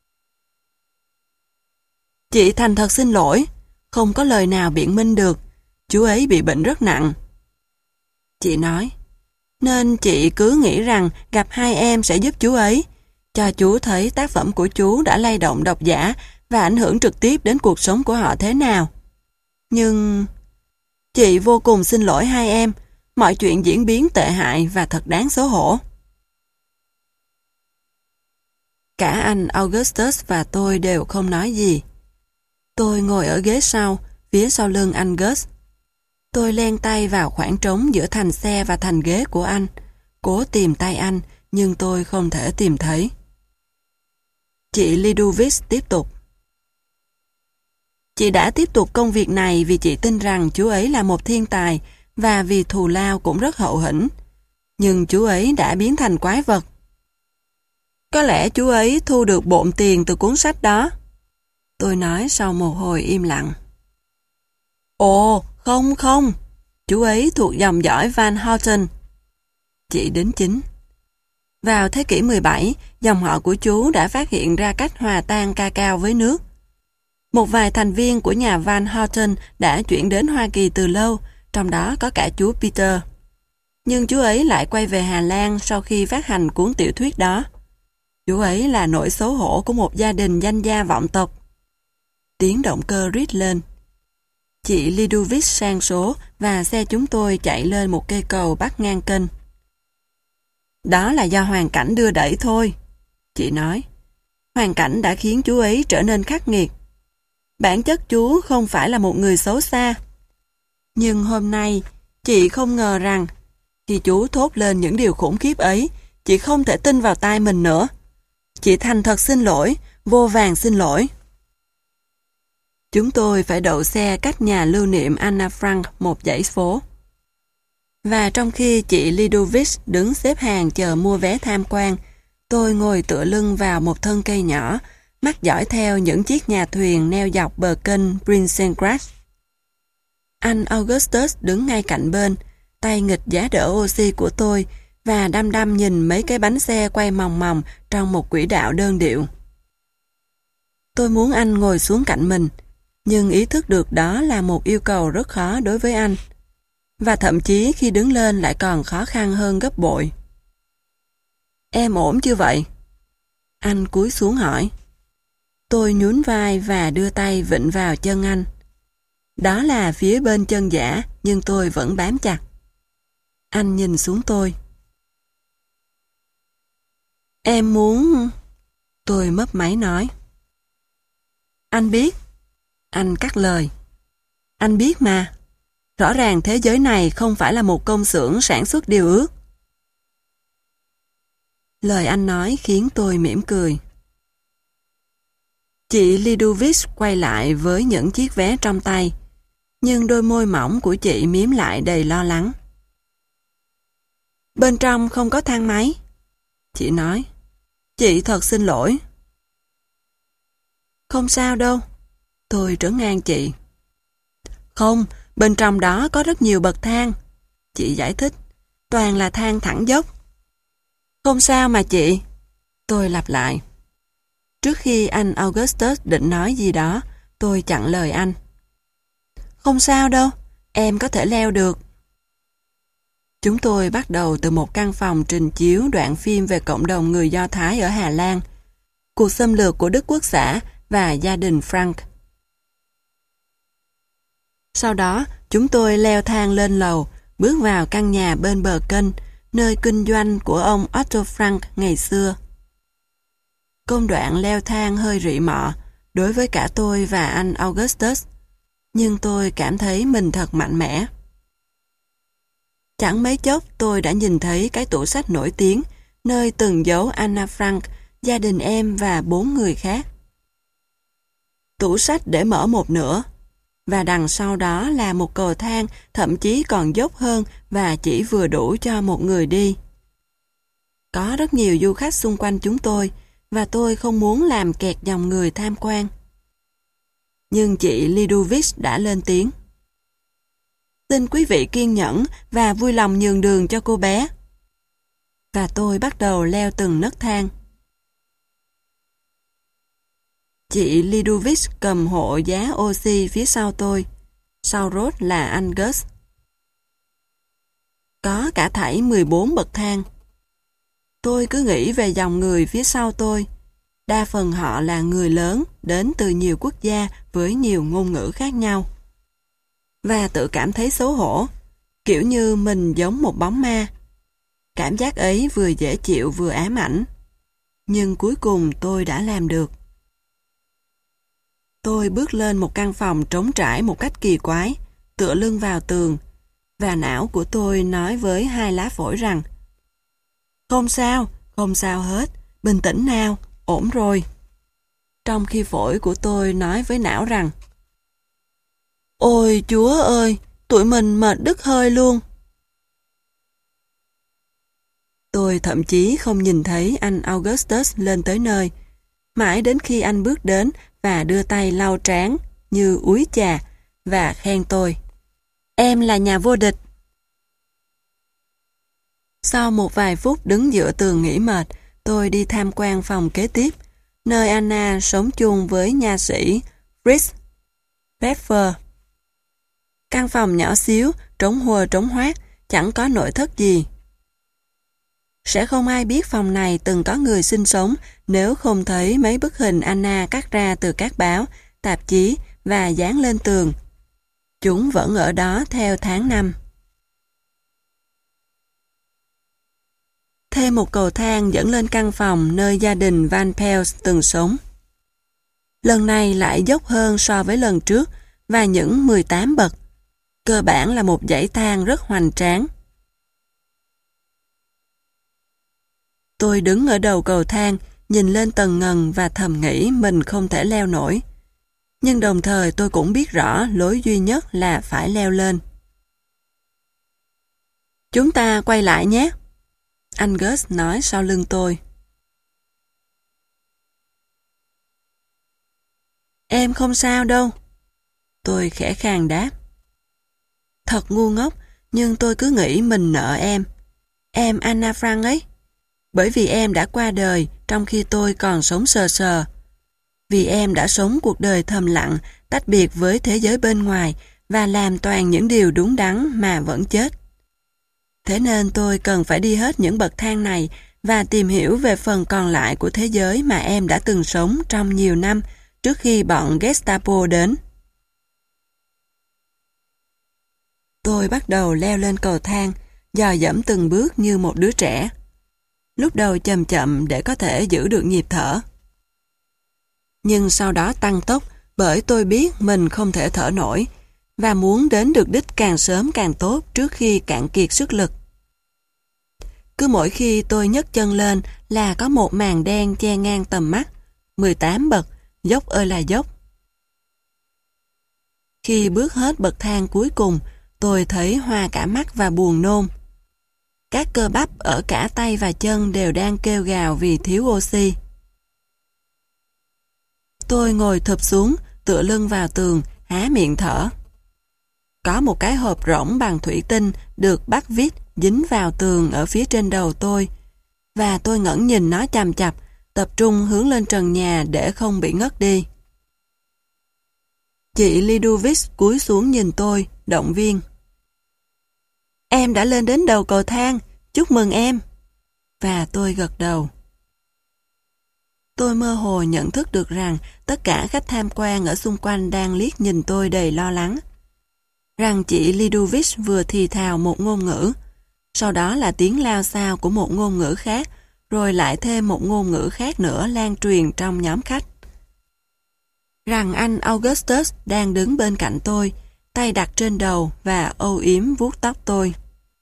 Chị thành thật xin lỗi, không có lời nào biện minh được, chú ấy bị bệnh rất nặng. Chị nói, nên chị cứ nghĩ rằng gặp hai em sẽ giúp chú ấy, cho chú thấy tác phẩm của chú đã lay động độc giả và ảnh hưởng trực tiếp đến cuộc sống của họ thế nào. Nhưng... Chị vô cùng xin lỗi hai em, mọi chuyện diễn biến tệ hại và thật đáng xấu hổ. Cả anh Augustus và tôi đều không nói gì. Tôi ngồi ở ghế sau, phía sau lưng anh Gus. Tôi len tay vào khoảng trống giữa thành xe và thành ghế của anh, cố tìm tay anh, nhưng tôi không thể tìm thấy. Chị Lidovic tiếp tục. Chị đã tiếp tục công việc này vì chị tin rằng chú ấy là một thiên tài và vì thù lao cũng rất hậu hĩnh. Nhưng chú ấy đã biến thành quái vật. Có lẽ chú ấy thu được bộn tiền từ cuốn sách đó. Tôi nói sau một hồi im lặng. Ồ, không không, chú ấy thuộc dòng dõi Van Houten. Chị đính chính. Vào thế kỷ mười bảy, dòng họ của chú đã phát hiện ra cách hòa tan cacao với nước. Một vài thành viên của nhà Van Houten đã chuyển đến Hoa Kỳ từ lâu, trong đó có cả chú Peter. Nhưng chú ấy lại quay về Hà Lan sau khi phát hành cuốn tiểu thuyết đó. Chú ấy là nỗi xấu hổ của một gia đình danh gia vọng tộc. Tiếng động cơ rít lên. Chị Lidovic sang số và xe chúng tôi chạy lên một cây cầu bắc ngang kênh. Đó là do hoàn cảnh đưa đẩy thôi, chị nói. Hoàn cảnh đã khiến chú ấy trở nên khắc nghiệt. Bản chất chú không phải là một người xấu xa. Nhưng hôm nay, chị không ngờ rằng, khi chú thốt lên những điều khủng khiếp ấy, chị không thể tin vào tai mình nữa. Chị thành thật xin lỗi, vô vàn xin lỗi. Chúng tôi phải đậu xe cách nhà lưu niệm Anna Frank một dãy phố. Và trong khi chị Lidovic đứng xếp hàng chờ mua vé tham quan, tôi ngồi tựa lưng vào một thân cây nhỏ, mắt dõi theo những chiếc nhà thuyền neo dọc bờ kênh Prinsengracht. Anh Augustus đứng ngay cạnh bên, tay nghịch giá đỡ oxy của tôi và đăm đăm nhìn mấy cái bánh xe quay mòng mòng trong một quỹ đạo đơn điệu. Tôi muốn anh ngồi xuống cạnh mình, nhưng ý thức được đó là một yêu cầu rất khó đối với anh. Và thậm chí khi đứng lên lại còn khó khăn hơn gấp bội. Em ổn chưa vậy? Anh cúi xuống hỏi. Tôi nhún vai và đưa tay vịn vào chân anh. Đó là phía bên chân giả, nhưng tôi vẫn bám chặt. Anh nhìn xuống tôi. Em muốn... Tôi mấp máy nói. Anh biết. Anh cắt lời. Anh biết mà. Rõ ràng thế giới này không phải là một công xưởng sản xuất điều ước. Lời anh nói khiến tôi mỉm cười. Chị Lidovic quay lại với những chiếc vé trong tay, nhưng đôi môi mỏng của chị mím lại đầy lo lắng. Bên trong không có thang máy. Chị nói. Chị thật xin lỗi. Không sao đâu. Tôi trấn an chị. Không, bên trong đó có rất nhiều bậc thang. Chị giải thích. Toàn là thang thẳng dốc. Không sao mà chị. Tôi lặp lại. Trước khi anh Augustus định nói gì đó, tôi chặn lời anh. Không sao đâu, em có thể leo được. Chúng tôi bắt đầu từ một căn phòng trình chiếu đoạn phim về cộng đồng người Do Thái ở Hà Lan, cuộc xâm lược của Đức Quốc xã và gia đình Frank. Sau đó, chúng tôi leo thang lên lầu, bước vào căn nhà bên bờ kênh, nơi kinh doanh của ông Otto Frank ngày xưa. Công đoạn leo thang hơi rị mọ đối với cả tôi và anh Augustus, nhưng tôi cảm thấy mình thật mạnh mẽ. Chẳng mấy chốc tôi đã nhìn thấy cái tủ sách nổi tiếng, nơi từng giấu Anna Frank, gia đình em và bốn người khác. Tủ sách để mở một nửa, và đằng sau đó là một cầu thang thậm chí còn dốc hơn và chỉ vừa đủ cho một người đi. Có rất nhiều du khách xung quanh chúng tôi, và tôi không muốn làm kẹt dòng người tham quan. Nhưng chị Lidovic đã lên tiếng. Xin quý vị kiên nhẫn và vui lòng nhường đường cho cô bé. Và tôi bắt đầu leo từng nấc thang. Chị Lidovic cầm hộ giá oxy phía sau tôi. Sau Rốt là anh Gus. Có cả thảy mười bốn bậc thang. Tôi cứ nghĩ về dòng người phía sau tôi. Đa phần họ là người lớn đến từ nhiều quốc gia với nhiều ngôn ngữ khác nhau. Và tự cảm thấy xấu hổ, kiểu như mình giống một bóng ma. Cảm giác ấy vừa dễ chịu vừa ám ảnh. Nhưng cuối cùng tôi đã làm được. Tôi bước lên một căn phòng trống trải một cách kỳ quái, tựa lưng vào tường, và não của tôi nói với hai lá phổi rằng: không sao, không sao hết, bình tĩnh nào, ổn rồi. Trong khi phổi của tôi nói với não rằng: ôi Chúa ơi, tụi mình mệt đứt hơi luôn. Tôi thậm chí không nhìn thấy anh Augustus lên tới nơi, mãi đến khi anh bước đến và đưa tay lau trán như úi chà và khen tôi: em là nhà vô địch. Sau một vài phút đứng dựa tường nghỉ mệt, tôi đi tham quan phòng kế tiếp, nơi Anna sống chung với nha sĩ Fritz Pfeffer. Căn phòng nhỏ xíu, trống huơ trống hoác, chẳng có nội thất gì. Sẽ không ai biết phòng này từng có người sinh sống nếu không thấy mấy bức hình Anna cắt ra từ các báo, tạp chí và dán lên tường. Chúng vẫn ở đó theo tháng năm. Thêm một cầu thang dẫn lên căn phòng nơi gia đình Van Pels từng sống. Lần này lại dốc hơn so với lần trước và những mười tám bậc. Cơ bản là một dãy thang rất hoành tráng. Tôi đứng ở đầu cầu thang, nhìn lên tầng ngần và thầm nghĩ mình không thể leo nổi. Nhưng đồng thời tôi cũng biết rõ lối duy nhất là phải leo lên. Chúng ta quay lại nhé, anh Gus nói sau lưng tôi. Em không sao đâu, tôi khẽ khàng đáp. Thật ngu ngốc, nhưng tôi cứ nghĩ mình nợ em. Em Anna Frank ấy. Bởi vì em đã qua đời trong khi tôi còn sống sờ sờ. Vì em đã sống cuộc đời thầm lặng, tách biệt với thế giới bên ngoài và làm toàn những điều đúng đắn mà vẫn chết. Thế nên tôi cần phải đi hết những bậc thang này và tìm hiểu về phần còn lại của thế giới mà em đã từng sống trong nhiều năm trước khi bọn Gestapo đến. Tôi bắt đầu leo lên cầu thang, dò dẫm từng bước như một đứa trẻ. Lúc đầu chậm chậm để có thể giữ được nhịp thở. Nhưng sau đó tăng tốc bởi tôi biết mình không thể thở nổi và muốn đến được đích càng sớm càng tốt trước khi cạn kiệt sức lực. Cứ mỗi khi tôi nhấc chân lên là có một màn đen che ngang tầm mắt, mười tám bậc, dốc ơi là dốc. Khi bước hết bậc thang cuối cùng, tôi thấy hoa cả mắt và buồn nôn. Các cơ bắp ở cả tay và chân đều đang kêu gào vì thiếu oxy. Tôi ngồi thụp xuống, tựa lưng vào tường, há miệng thở. Có một cái hộp rỗng bằng thủy tinh được bắt vít dính vào tường ở phía trên đầu tôi, và tôi ngẩng nhìn nó chằm chằm, tập trung hướng lên trần nhà để không bị ngất đi. Chị Lidovic cúi xuống nhìn tôi, động viên. Em đã lên đến đầu cầu thang, chúc mừng em. Và tôi gật đầu. Tôi mơ hồ nhận thức được rằng tất cả khách tham quan ở xung quanh đang liếc nhìn tôi đầy lo lắng. Rằng chị Lidovic vừa thì thào một ngôn ngữ, sau đó là tiếng lao xao của một ngôn ngữ khác, rồi lại thêm một ngôn ngữ khác nữa lan truyền trong nhóm khách. Rằng anh Augustus đang đứng bên cạnh tôi, tay đặt trên đầu và âu yếm vuốt tóc tôi.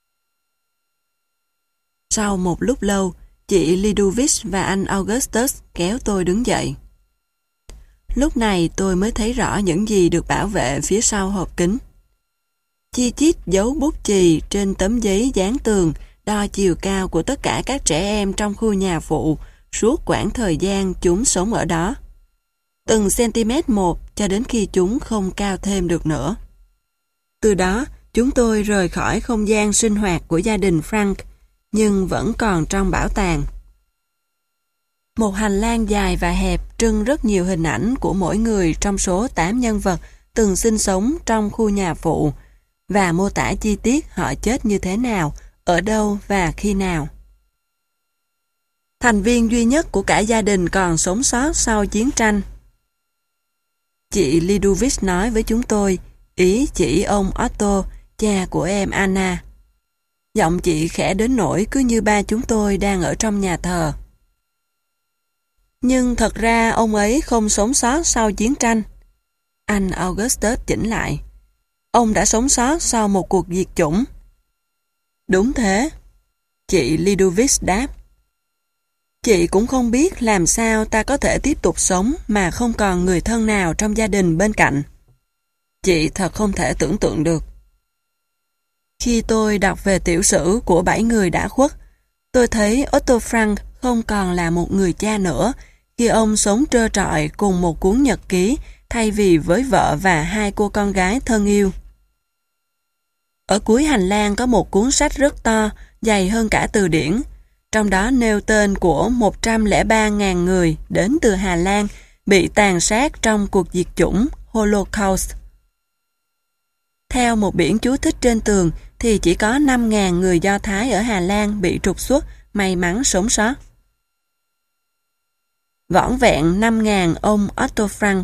Sau một lúc lâu, chị Lidovic và anh Augustus kéo tôi đứng dậy. Lúc này tôi mới thấy rõ những gì được bảo vệ phía sau hộp kính. Chi chít dấu bút chì trên tấm giấy dán tường đo chiều cao của tất cả các trẻ em trong khu nhà phụ suốt quãng thời gian chúng sống ở đó. Từng cm một cho đến khi chúng không cao thêm được nữa. Từ đó, chúng tôi rời khỏi không gian sinh hoạt của gia đình Frank, nhưng vẫn còn trong bảo tàng. Một hành lang dài và hẹp trưng rất nhiều hình ảnh của mỗi người trong số tám nhân vật từng sinh sống trong khu nhà phụ và mô tả chi tiết họ chết như thế nào, ở đâu và khi nào. Thành viên duy nhất của cả gia đình còn sống sót sau chiến tranh. Chị Lidovic nói với chúng tôi, ý chỉ ông Otto, cha của em Anna. Giọng chị khẽ đến nỗi cứ như ba chúng tôi đang ở trong nhà thờ. Nhưng thật ra ông ấy không sống sót sau chiến tranh. Anh Augustus chỉnh lại. Ông đã sống sót sau một cuộc diệt chủng. Đúng thế. Chị Lidovic đáp. Chị cũng không biết làm sao ta có thể tiếp tục sống mà không còn người thân nào trong gia đình bên cạnh. Chị thật không thể tưởng tượng được. Khi tôi đọc về tiểu sử của bảy người đã khuất, tôi thấy Otto Frank không còn là một người cha nữa khi ông sống trơ trọi cùng một cuốn nhật ký thay vì với vợ và hai cô con gái thân yêu. Ở cuối hành lang có một cuốn sách rất to, dày hơn cả từ điển, trong đó nêu tên của một trăm lẻ ba nghìn người đến từ Hà Lan bị tàn sát trong cuộc diệt chủng Holocaust. Theo một biển chú thích trên tường thì chỉ có năm nghìn người Do Thái ở Hà Lan bị trục xuất, may mắn sống sót. Vỏn vẹn năm nghìn ông Otto Frank.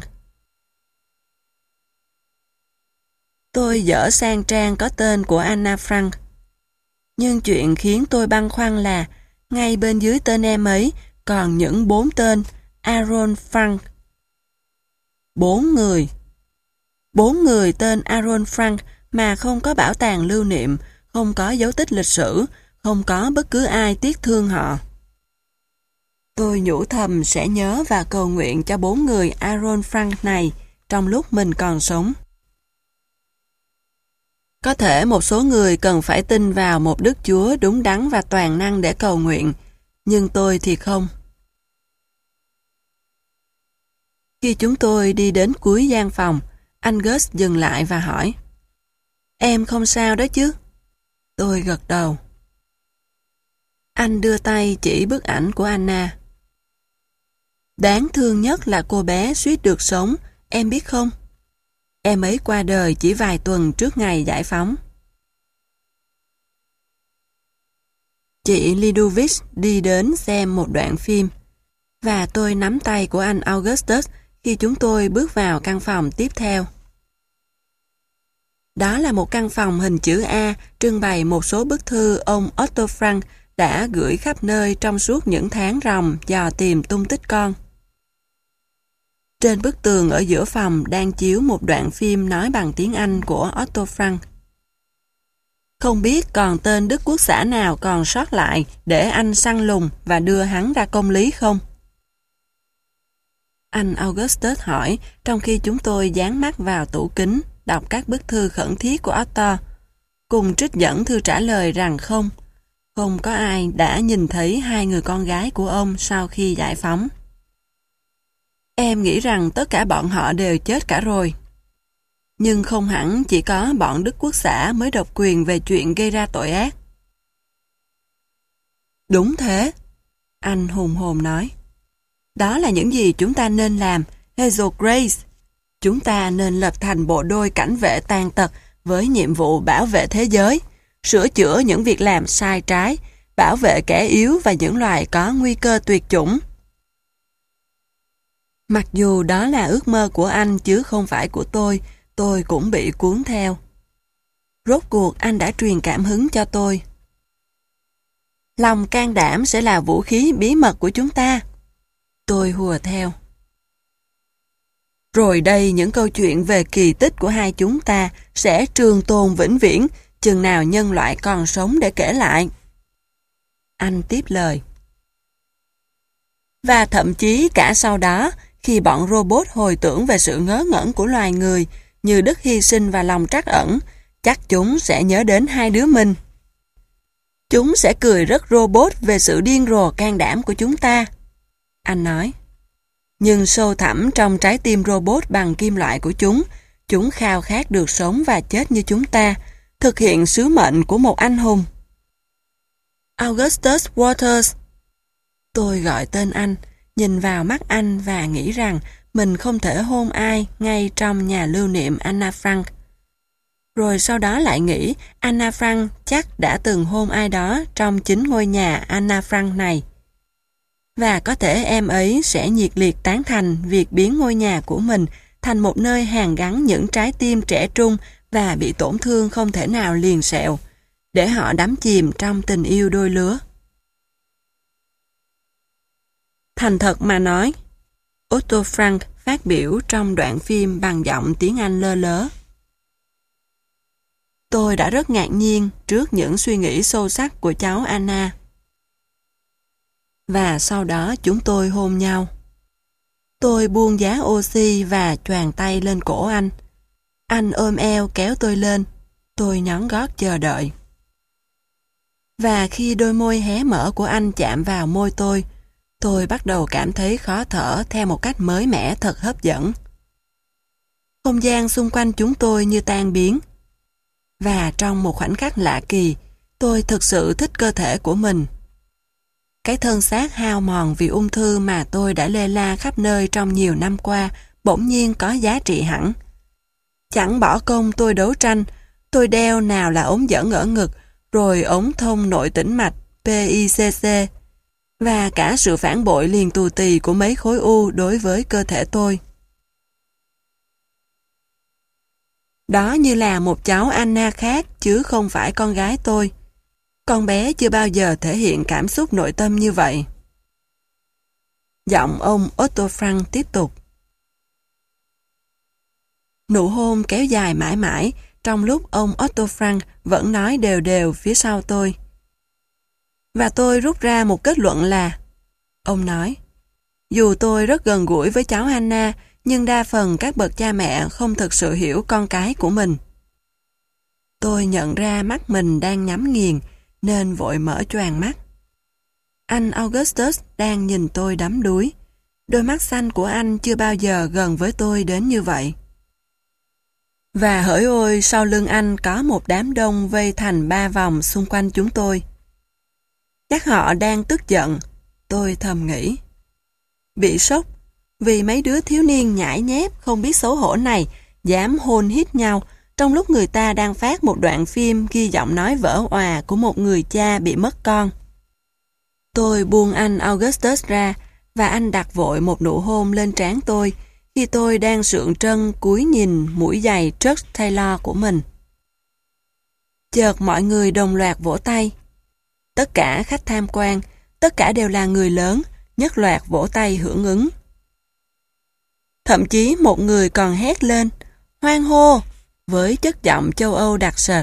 Tôi dở sang trang có tên của Anna Frank. Nhưng chuyện khiến tôi băn khoăn là ngay bên dưới tên em ấy còn những bốn tên Aaron Frank. Bốn người. Bốn người tên Aaron Frank mà không có bảo tàng lưu niệm, không có dấu tích lịch sử, không có bất cứ ai tiếc thương họ. Tôi nhủ thầm sẽ nhớ và cầu nguyện cho bốn người Aaron Frank này trong lúc mình còn sống. Có thể một số người cần phải tin vào một Đức Chúa đúng đắn và toàn năng để cầu nguyện, nhưng tôi thì không. Khi chúng tôi đi đến cuối gian phòng, anh Gus dừng lại và hỏi, em không sao đó chứ? Tôi gật đầu. Anh đưa tay chỉ bức ảnh của Anna. Đáng thương nhất là cô bé suýt được sống, em biết không? Em ấy qua đời chỉ vài tuần trước ngày giải phóng. Chị Lidovic đi đến xem một đoạn phim, và tôi nắm tay của anh Augustus khi chúng tôi bước vào căn phòng tiếp theo. Đó là một căn phòng hình chữ A trưng bày một số bức thư ông Otto Frank đã gửi khắp nơi trong suốt những tháng ròng dò tìm tung tích con. Trên bức tường ở giữa phòng đang chiếu một đoạn phim nói bằng tiếng Anh của Otto Frank. Không biết còn tên Đức Quốc xã nào còn sót lại để anh săn lùng và đưa hắn ra công lý không? Anh Augustus hỏi trong khi chúng tôi dán mắt vào tủ kính đọc các bức thư khẩn thiết của Otto, cùng trích dẫn thư trả lời rằng không, không có ai đã nhìn thấy hai người con gái của ông sau khi giải phóng. Em nghĩ rằng tất cả bọn họ đều chết cả rồi. Nhưng không hẳn chỉ có bọn Đức Quốc xã mới độc quyền về chuyện gây ra tội ác. Đúng thế, anh hùng hồn nói. Đó là những gì chúng ta nên làm, Hazel Grace. Chúng ta nên lập thành bộ đôi cảnh vệ tàn tật với nhiệm vụ bảo vệ thế giới, sửa chữa những việc làm sai trái, bảo vệ kẻ yếu và những loài có nguy cơ tuyệt chủng. Mặc dù đó là ước mơ của anh chứ không phải của tôi, tôi cũng bị cuốn theo. Rốt cuộc anh đã truyền cảm hứng cho tôi. Lòng can đảm sẽ là vũ khí bí mật của chúng ta. Tôi hùa theo. Rồi đây những câu chuyện về kỳ tích của hai chúng ta sẽ trường tồn vĩnh viễn, chừng nào nhân loại còn sống để kể lại. Anh tiếp lời. Và thậm chí cả sau đó, khi bọn robot hồi tưởng về sự ngớ ngẩn của loài người, như đức hy sinh và lòng trắc ẩn, chắc chúng sẽ nhớ đến hai đứa mình. Chúng sẽ cười rất robot về sự điên rồ can đảm của chúng ta. Anh nói. Nhưng sâu thẳm trong trái tim robot bằng kim loại của chúng, chúng khao khát được sống và chết như chúng ta, thực hiện sứ mệnh của một anh hùng. Augustus Waters. Tôi gọi tên anh, nhìn vào mắt anh và nghĩ rằng mình không thể hôn ai ngay trong nhà lưu niệm Anna Frank. Rồi sau đó lại nghĩ Anna Frank chắc đã từng hôn ai đó trong chính ngôi nhà Anna Frank này. Và có thể em ấy sẽ nhiệt liệt tán thành việc biến ngôi nhà của mình thành một nơi hàn gắn những trái tim trẻ trung và bị tổn thương không thể nào liền sẹo, để họ đắm chìm trong tình yêu đôi lứa. Thành thật mà nói, Otto Frank phát biểu trong đoạn phim bằng giọng tiếng Anh lơ lớ. Tôi đã rất ngạc nhiên trước những suy nghĩ sâu sắc của cháu Anna. Và sau đó chúng tôi hôn nhau. Tôi buông giá oxy và choàng tay lên cổ anh. Anh ôm eo kéo tôi lên. Tôi nhón gót chờ đợi. Và khi đôi môi hé mở của anh chạm vào môi tôi, tôi bắt đầu cảm thấy khó thở theo một cách mới mẻ thật hấp dẫn. Không gian xung quanh chúng tôi như tan biến. Và trong một khoảnh khắc lạ kỳ, tôi thực sự thích cơ thể của mình. Cái thân xác hao mòn vì ung thư mà tôi đã lê la khắp nơi trong nhiều năm qua bỗng nhiên có giá trị hẳn. Chẳng bỏ công tôi đấu tranh, tôi đeo nào là ống dẫn ở ngực, rồi ống thông nội tĩnh mạch pê i xê xê, và cả sự phản bội liền tù tì của mấy khối u đối với cơ thể tôi. Đó như là một cháu Anna khác chứ không phải con gái tôi. Con bé chưa bao giờ thể hiện cảm xúc nội tâm như vậy. Giọng ông Otto Frank tiếp tục. Nụ hôn kéo dài mãi mãi, trong lúc ông Otto Frank vẫn nói đều đều phía sau tôi. Và tôi rút ra một kết luận là, ông nói, dù tôi rất gần gũi với cháu Anna, nhưng đa phần các bậc cha mẹ không thực sự hiểu con cái của mình. Tôi nhận ra mắt mình đang nhắm nghiền, nên vội mở choàng mắt. Anh Augustus đang nhìn tôi đắm đuối. Đôi mắt xanh của anh chưa bao giờ gần với tôi đến như vậy. Và hỡi ôi, sau lưng anh có một đám đông vây thành ba vòng xung quanh chúng tôi. Chắc họ đang tức giận, tôi thầm nghĩ. Bị sốc, vì mấy đứa thiếu niên nhãi nhép không biết xấu hổ này dám hôn hít nhau trong lúc người ta đang phát một đoạn phim ghi giọng nói vỡ òa của một người cha bị mất con. Tôi buông anh Augustus ra và anh đặt vội một nụ hôn lên trán tôi khi tôi đang sượng trân cúi nhìn mũi giày Chuck Taylor của mình. Chợt mọi người đồng loạt vỗ tay. Tất cả khách tham quan, tất cả đều là người lớn, nhất loạt vỗ tay hưởng ứng. Thậm chí một người còn hét lên, hoan hô, với chất giọng châu Âu đặc sệt.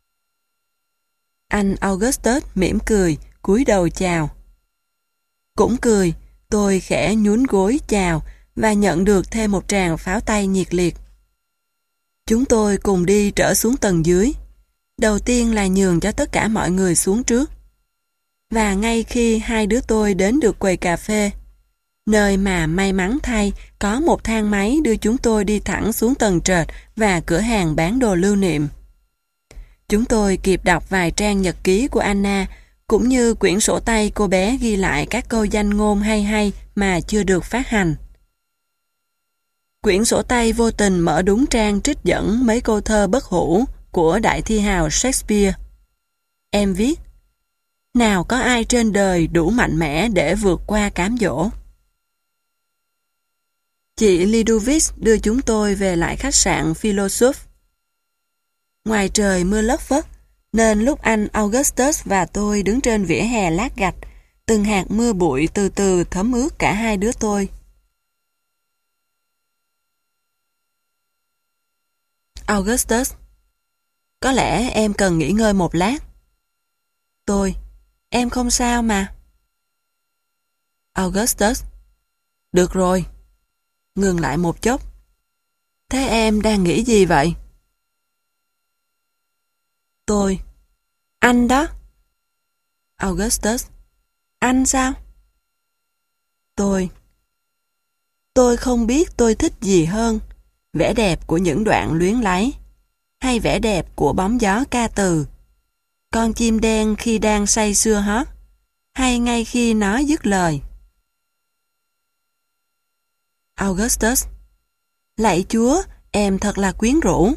Anh Augustus mỉm cười, cúi đầu chào. Cũng cười, tôi khẽ nhún gối chào và nhận được thêm một tràng pháo tay nhiệt liệt. Chúng tôi cùng đi trở xuống tầng dưới. Đầu tiên là nhường cho tất cả mọi người xuống trước. Và ngay khi hai đứa tôi đến được quầy cà phê, nơi mà may mắn thay có một thang máy đưa chúng tôi đi thẳng xuống tầng trệt và cửa hàng bán đồ lưu niệm. Chúng tôi kịp đọc vài trang nhật ký của Anna, cũng như quyển sổ tay cô bé ghi lại các câu danh ngôn hay hay mà chưa được phát hành. Quyển sổ tay vô tình mở đúng trang trích dẫn mấy câu thơ bất hủ của đại thi hào Shakespeare. Em viết, nào có ai trên đời đủ mạnh mẽ để vượt qua cám dỗ. Chị Lidovic đưa chúng tôi về lại khách sạn Philosophe. Ngoài trời mưa lất phất, nên lúc anh Augustus và tôi đứng trên vỉa hè lát gạch, từng hạt mưa bụi từ từ thấm ướt cả hai đứa tôi. Augustus, có lẽ em cần nghỉ ngơi một lát. Tôi, em không sao mà. Augustus, được rồi. Ngừng lại một chốc. Thế em đang nghĩ gì vậy? Tôi, anh đó. Augustus, anh sao? Tôi, tôi không biết tôi thích gì hơn, vẻ đẹp của những đoạn luyến láy, hay vẻ đẹp của bóng gió ca từ, con chim đen khi đang say sưa hót, hay ngay khi nó dứt lời. Augustus, lạy Chúa, em thật là quyến rũ.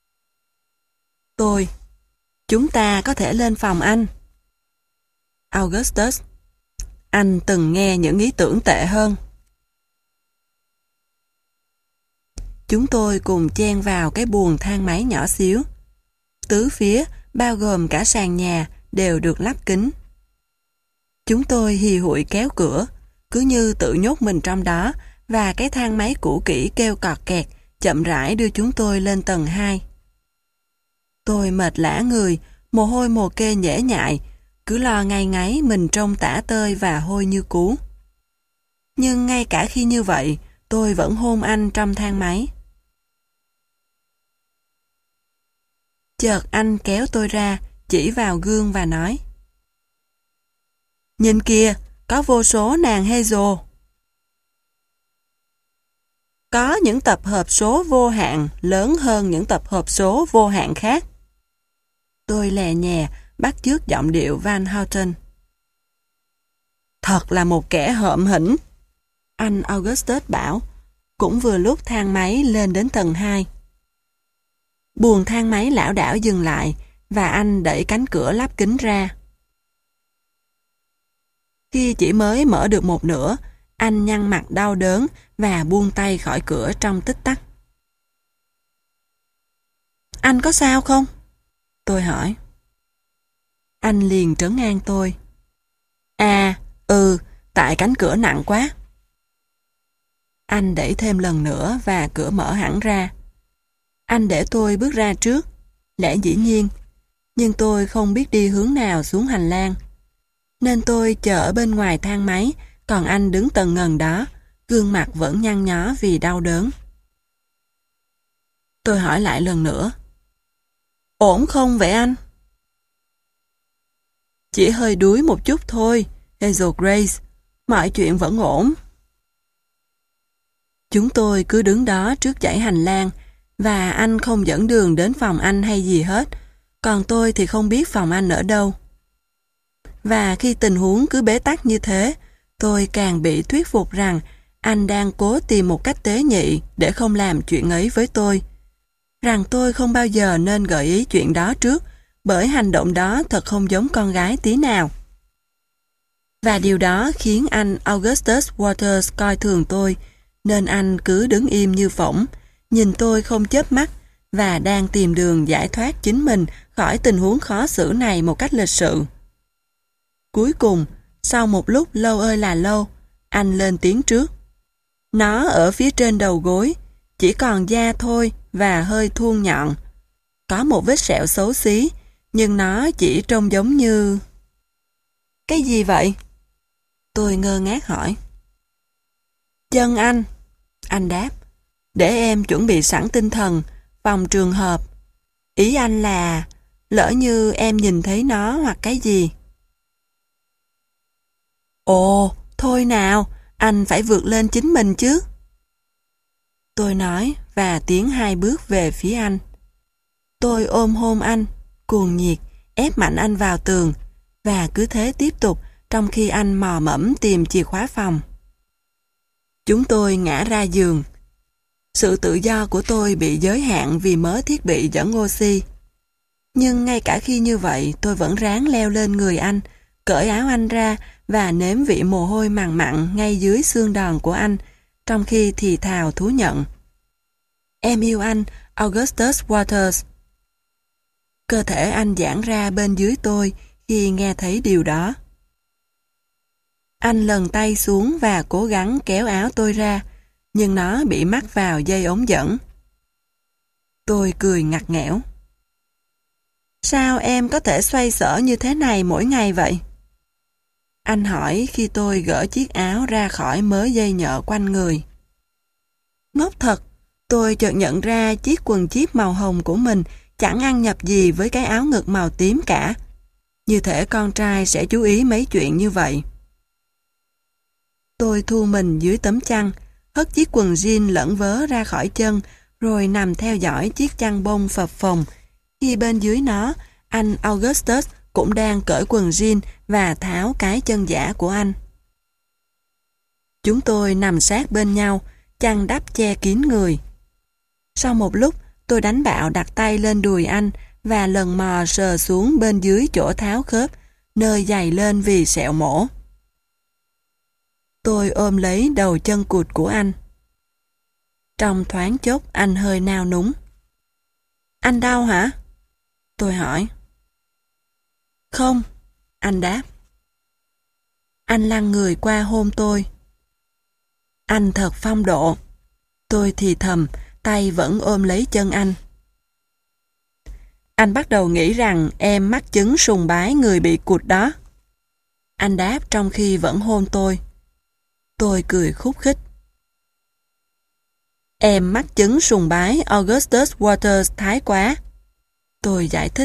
Tôi, chúng ta có thể lên phòng anh. Augustus, anh từng nghe những ý tưởng tệ hơn. Chúng tôi cùng chen vào cái buồng thang máy nhỏ xíu. Tứ phía, bao gồm cả sàn nhà, đều được lắp kính. Chúng tôi hì hụi kéo cửa, cứ như tự nhốt mình trong đó, và cái thang máy cũ kỹ kêu cọt kẹt, chậm rãi đưa chúng tôi lên tầng hai. Tôi mệt lả người, mồ hôi mồ kê nhễ nhại, cứ lo ngay ngáy mình trông tả tơi và hôi như cú. Nhưng ngay cả khi như vậy, tôi vẫn hôn anh trong thang máy. Chợt anh kéo tôi ra, chỉ vào gương và nói: Nhìn kìa, có vô số nàng Hazel. Có những tập hợp số vô hạn lớn hơn những tập hợp số vô hạn khác. Tôi lè nhè, bắt chước giọng điệu Van Houten. Thật là một kẻ hợm hĩnh, anh Augustus bảo, cũng vừa lúc thang máy lên đến tầng hai. Buồng thang máy lảo đảo dừng lại, và anh đẩy cánh cửa lắp kính ra. Khi chỉ mới mở được một nửa, anh nhăn mặt đau đớn và buông tay khỏi cửa trong tích tắc. Anh có sao không? Tôi hỏi. Anh liền trấn an tôi. À, ừ, tại cánh cửa nặng quá. Anh đẩy thêm lần nữa và cửa mở hẳn ra. Anh để tôi bước ra trước, lẽ dĩ nhiên, nhưng tôi không biết đi hướng nào xuống hành lang. Nên tôi chờ ở bên ngoài thang máy, còn anh đứng tần ngần đó, gương mặt vẫn nhăn nhó vì đau đớn. Tôi hỏi lại lần nữa. Ổn không vậy anh? Chỉ hơi đuối một chút thôi, Hazel Grace. Mọi chuyện vẫn ổn. Chúng tôi cứ đứng đó trước dãy hành lang, và anh không dẫn đường đến phòng anh hay gì hết, còn tôi thì không biết phòng anh ở đâu. Và khi tình huống cứ bế tắc như thế, tôi càng bị thuyết phục rằng anh đang cố tìm một cách tế nhị để không làm chuyện ấy với tôi. Rằng tôi không bao giờ nên gợi ý chuyện đó trước, bởi hành động đó thật không giống con gái tí nào. Và điều đó khiến anh Augustus Waters coi thường tôi, nên anh cứ đứng im như phỗng, nhìn tôi không chớp mắt và đang tìm đường giải thoát chính mình khỏi tình huống khó xử này một cách lịch sự. Cuối cùng, sau một lúc lâu ơi là lâu, anh lên tiếng trước. Nó ở phía trên đầu gối, chỉ còn da thôi và hơi thuôn nhọn. Có một vết sẹo xấu xí, nhưng nó chỉ trông giống như... Cái gì vậy? Tôi ngơ ngác hỏi. Chân anh. Anh đáp. Để em chuẩn bị sẵn tinh thần, phòng trường hợp. Ý anh là, lỡ như em nhìn thấy nó hoặc cái gì. Ồ, thôi nào, anh phải vượt lên chính mình chứ. Tôi nói và tiến hai bước về phía anh. Tôi ôm hôn anh, cuồng nhiệt, ép mạnh anh vào tường, và cứ thế tiếp tục trong khi anh mò mẫm tìm chìa khóa phòng. Chúng tôi ngã ra giường. Sự tự do của tôi bị giới hạn vì mớ thiết bị dẫn oxy. Nhưng ngay cả khi như vậy, tôi vẫn ráng leo lên người anh, cởi áo anh ra và nếm vị mồ hôi mằn mặn ngay dưới xương đòn của anh, trong khi thì thào thú nhận. Em yêu anh, Augustus Waters. Cơ thể anh giãn ra bên dưới tôi khi nghe thấy điều đó. Anh lần tay xuống và cố gắng kéo áo tôi ra, nhưng nó bị mắc vào dây ống dẫn. Tôi cười ngặt nghẽo. Sao em có thể xoay sở như thế này mỗi ngày vậy? Anh hỏi khi tôi gỡ chiếc áo ra khỏi mớ dây nhợ quanh người. Ngốc thật, tôi chợt nhận ra chiếc quần jeep màu hồng của mình chẳng ăn nhập gì với cái áo ngực màu tím cả. Như thể con trai sẽ chú ý mấy chuyện như vậy. Tôi thu mình dưới tấm chăn, hất chiếc quần jean lẫn vớ ra khỏi chân, rồi nằm theo dõi chiếc chăn bông phập phồng. Khi bên dưới nó, anh Augustus cũng đang cởi quần jean và tháo cái chân giả của anh. Chúng tôi nằm sát bên nhau, chăn đắp che kín người. Sau một lúc, tôi đánh bạo đặt tay lên đùi anh và lần mò sờ xuống bên dưới chỗ tháo khớp, nơi dày lên vì sẹo mổ. Tôi ôm lấy đầu chân cụt của anh. Trong thoáng chốc anh hơi nao núng. Anh đau hả? Tôi hỏi. Không, anh đáp. Anh lăn người qua hôn tôi. Anh thật phong độ. Tôi thì thầm, tay vẫn ôm lấy chân anh. Anh bắt đầu nghĩ rằng em mắc chứng sùng bái người bị cụt đó. Anh đáp trong khi vẫn hôn tôi. Tôi cười khúc khích. Em mắc chứng sùng bái Augustus Waters thái quá. Tôi giải thích.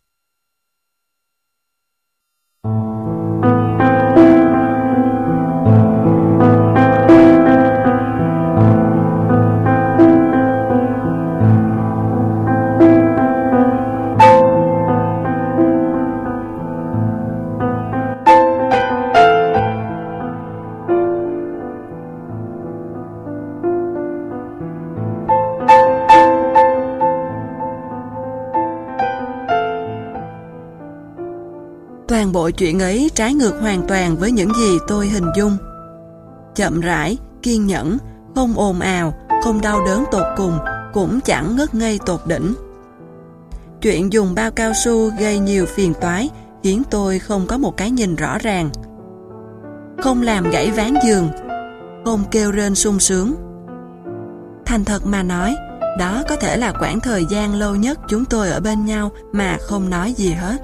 Toàn bộ chuyện ấy trái ngược hoàn toàn với những gì tôi hình dung. Chậm rãi, kiên nhẫn, không ồn ào, không đau đớn tột cùng, cũng chẳng ngất ngây tột đỉnh. Chuyện dùng bao cao su gây nhiều phiền toái khiến tôi không có một cái nhìn rõ ràng. Không làm gãy ván giường, không kêu rên sung sướng. Thành thật mà nói, đó có thể là quãng thời gian lâu nhất chúng tôi ở bên nhau mà không nói gì hết.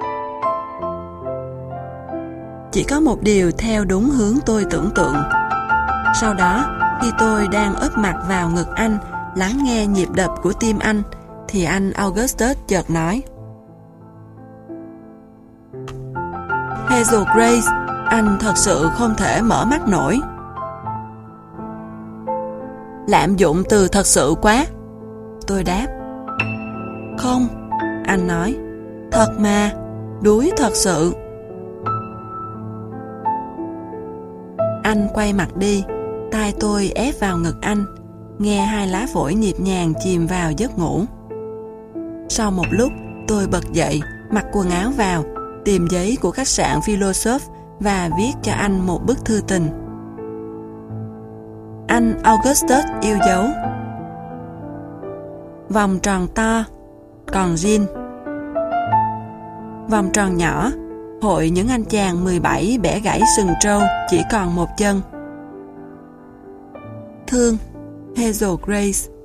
Chỉ có một điều theo đúng hướng tôi tưởng tượng. Sau đó, khi tôi đang ấp mặt vào ngực anh, lắng nghe nhịp đập của tim anh, thì anh Augustus chợt nói: Hazel Grace, anh thật sự không thể mở mắt nổi. Lạm dụng từ thật sự quá. Tôi đáp. Không, anh nói. Thật mà, đuối thật sự. Anh quay mặt đi, tay tôi ép vào ngực anh, nghe hai lá phổi nhịp nhàng chìm vào giấc ngủ. Sau một lúc, tôi bật dậy, mặc quần áo vào, tìm giấy của khách sạn Philosophe và viết cho anh một bức thư tình. Anh Augustus yêu dấu. Vòng tròn to, còn jean. Vòng tròn nhỏ, hội những anh chàng mười bảy bẻ gãy sừng trâu chỉ còn một chân. Thương, Hazel Grace.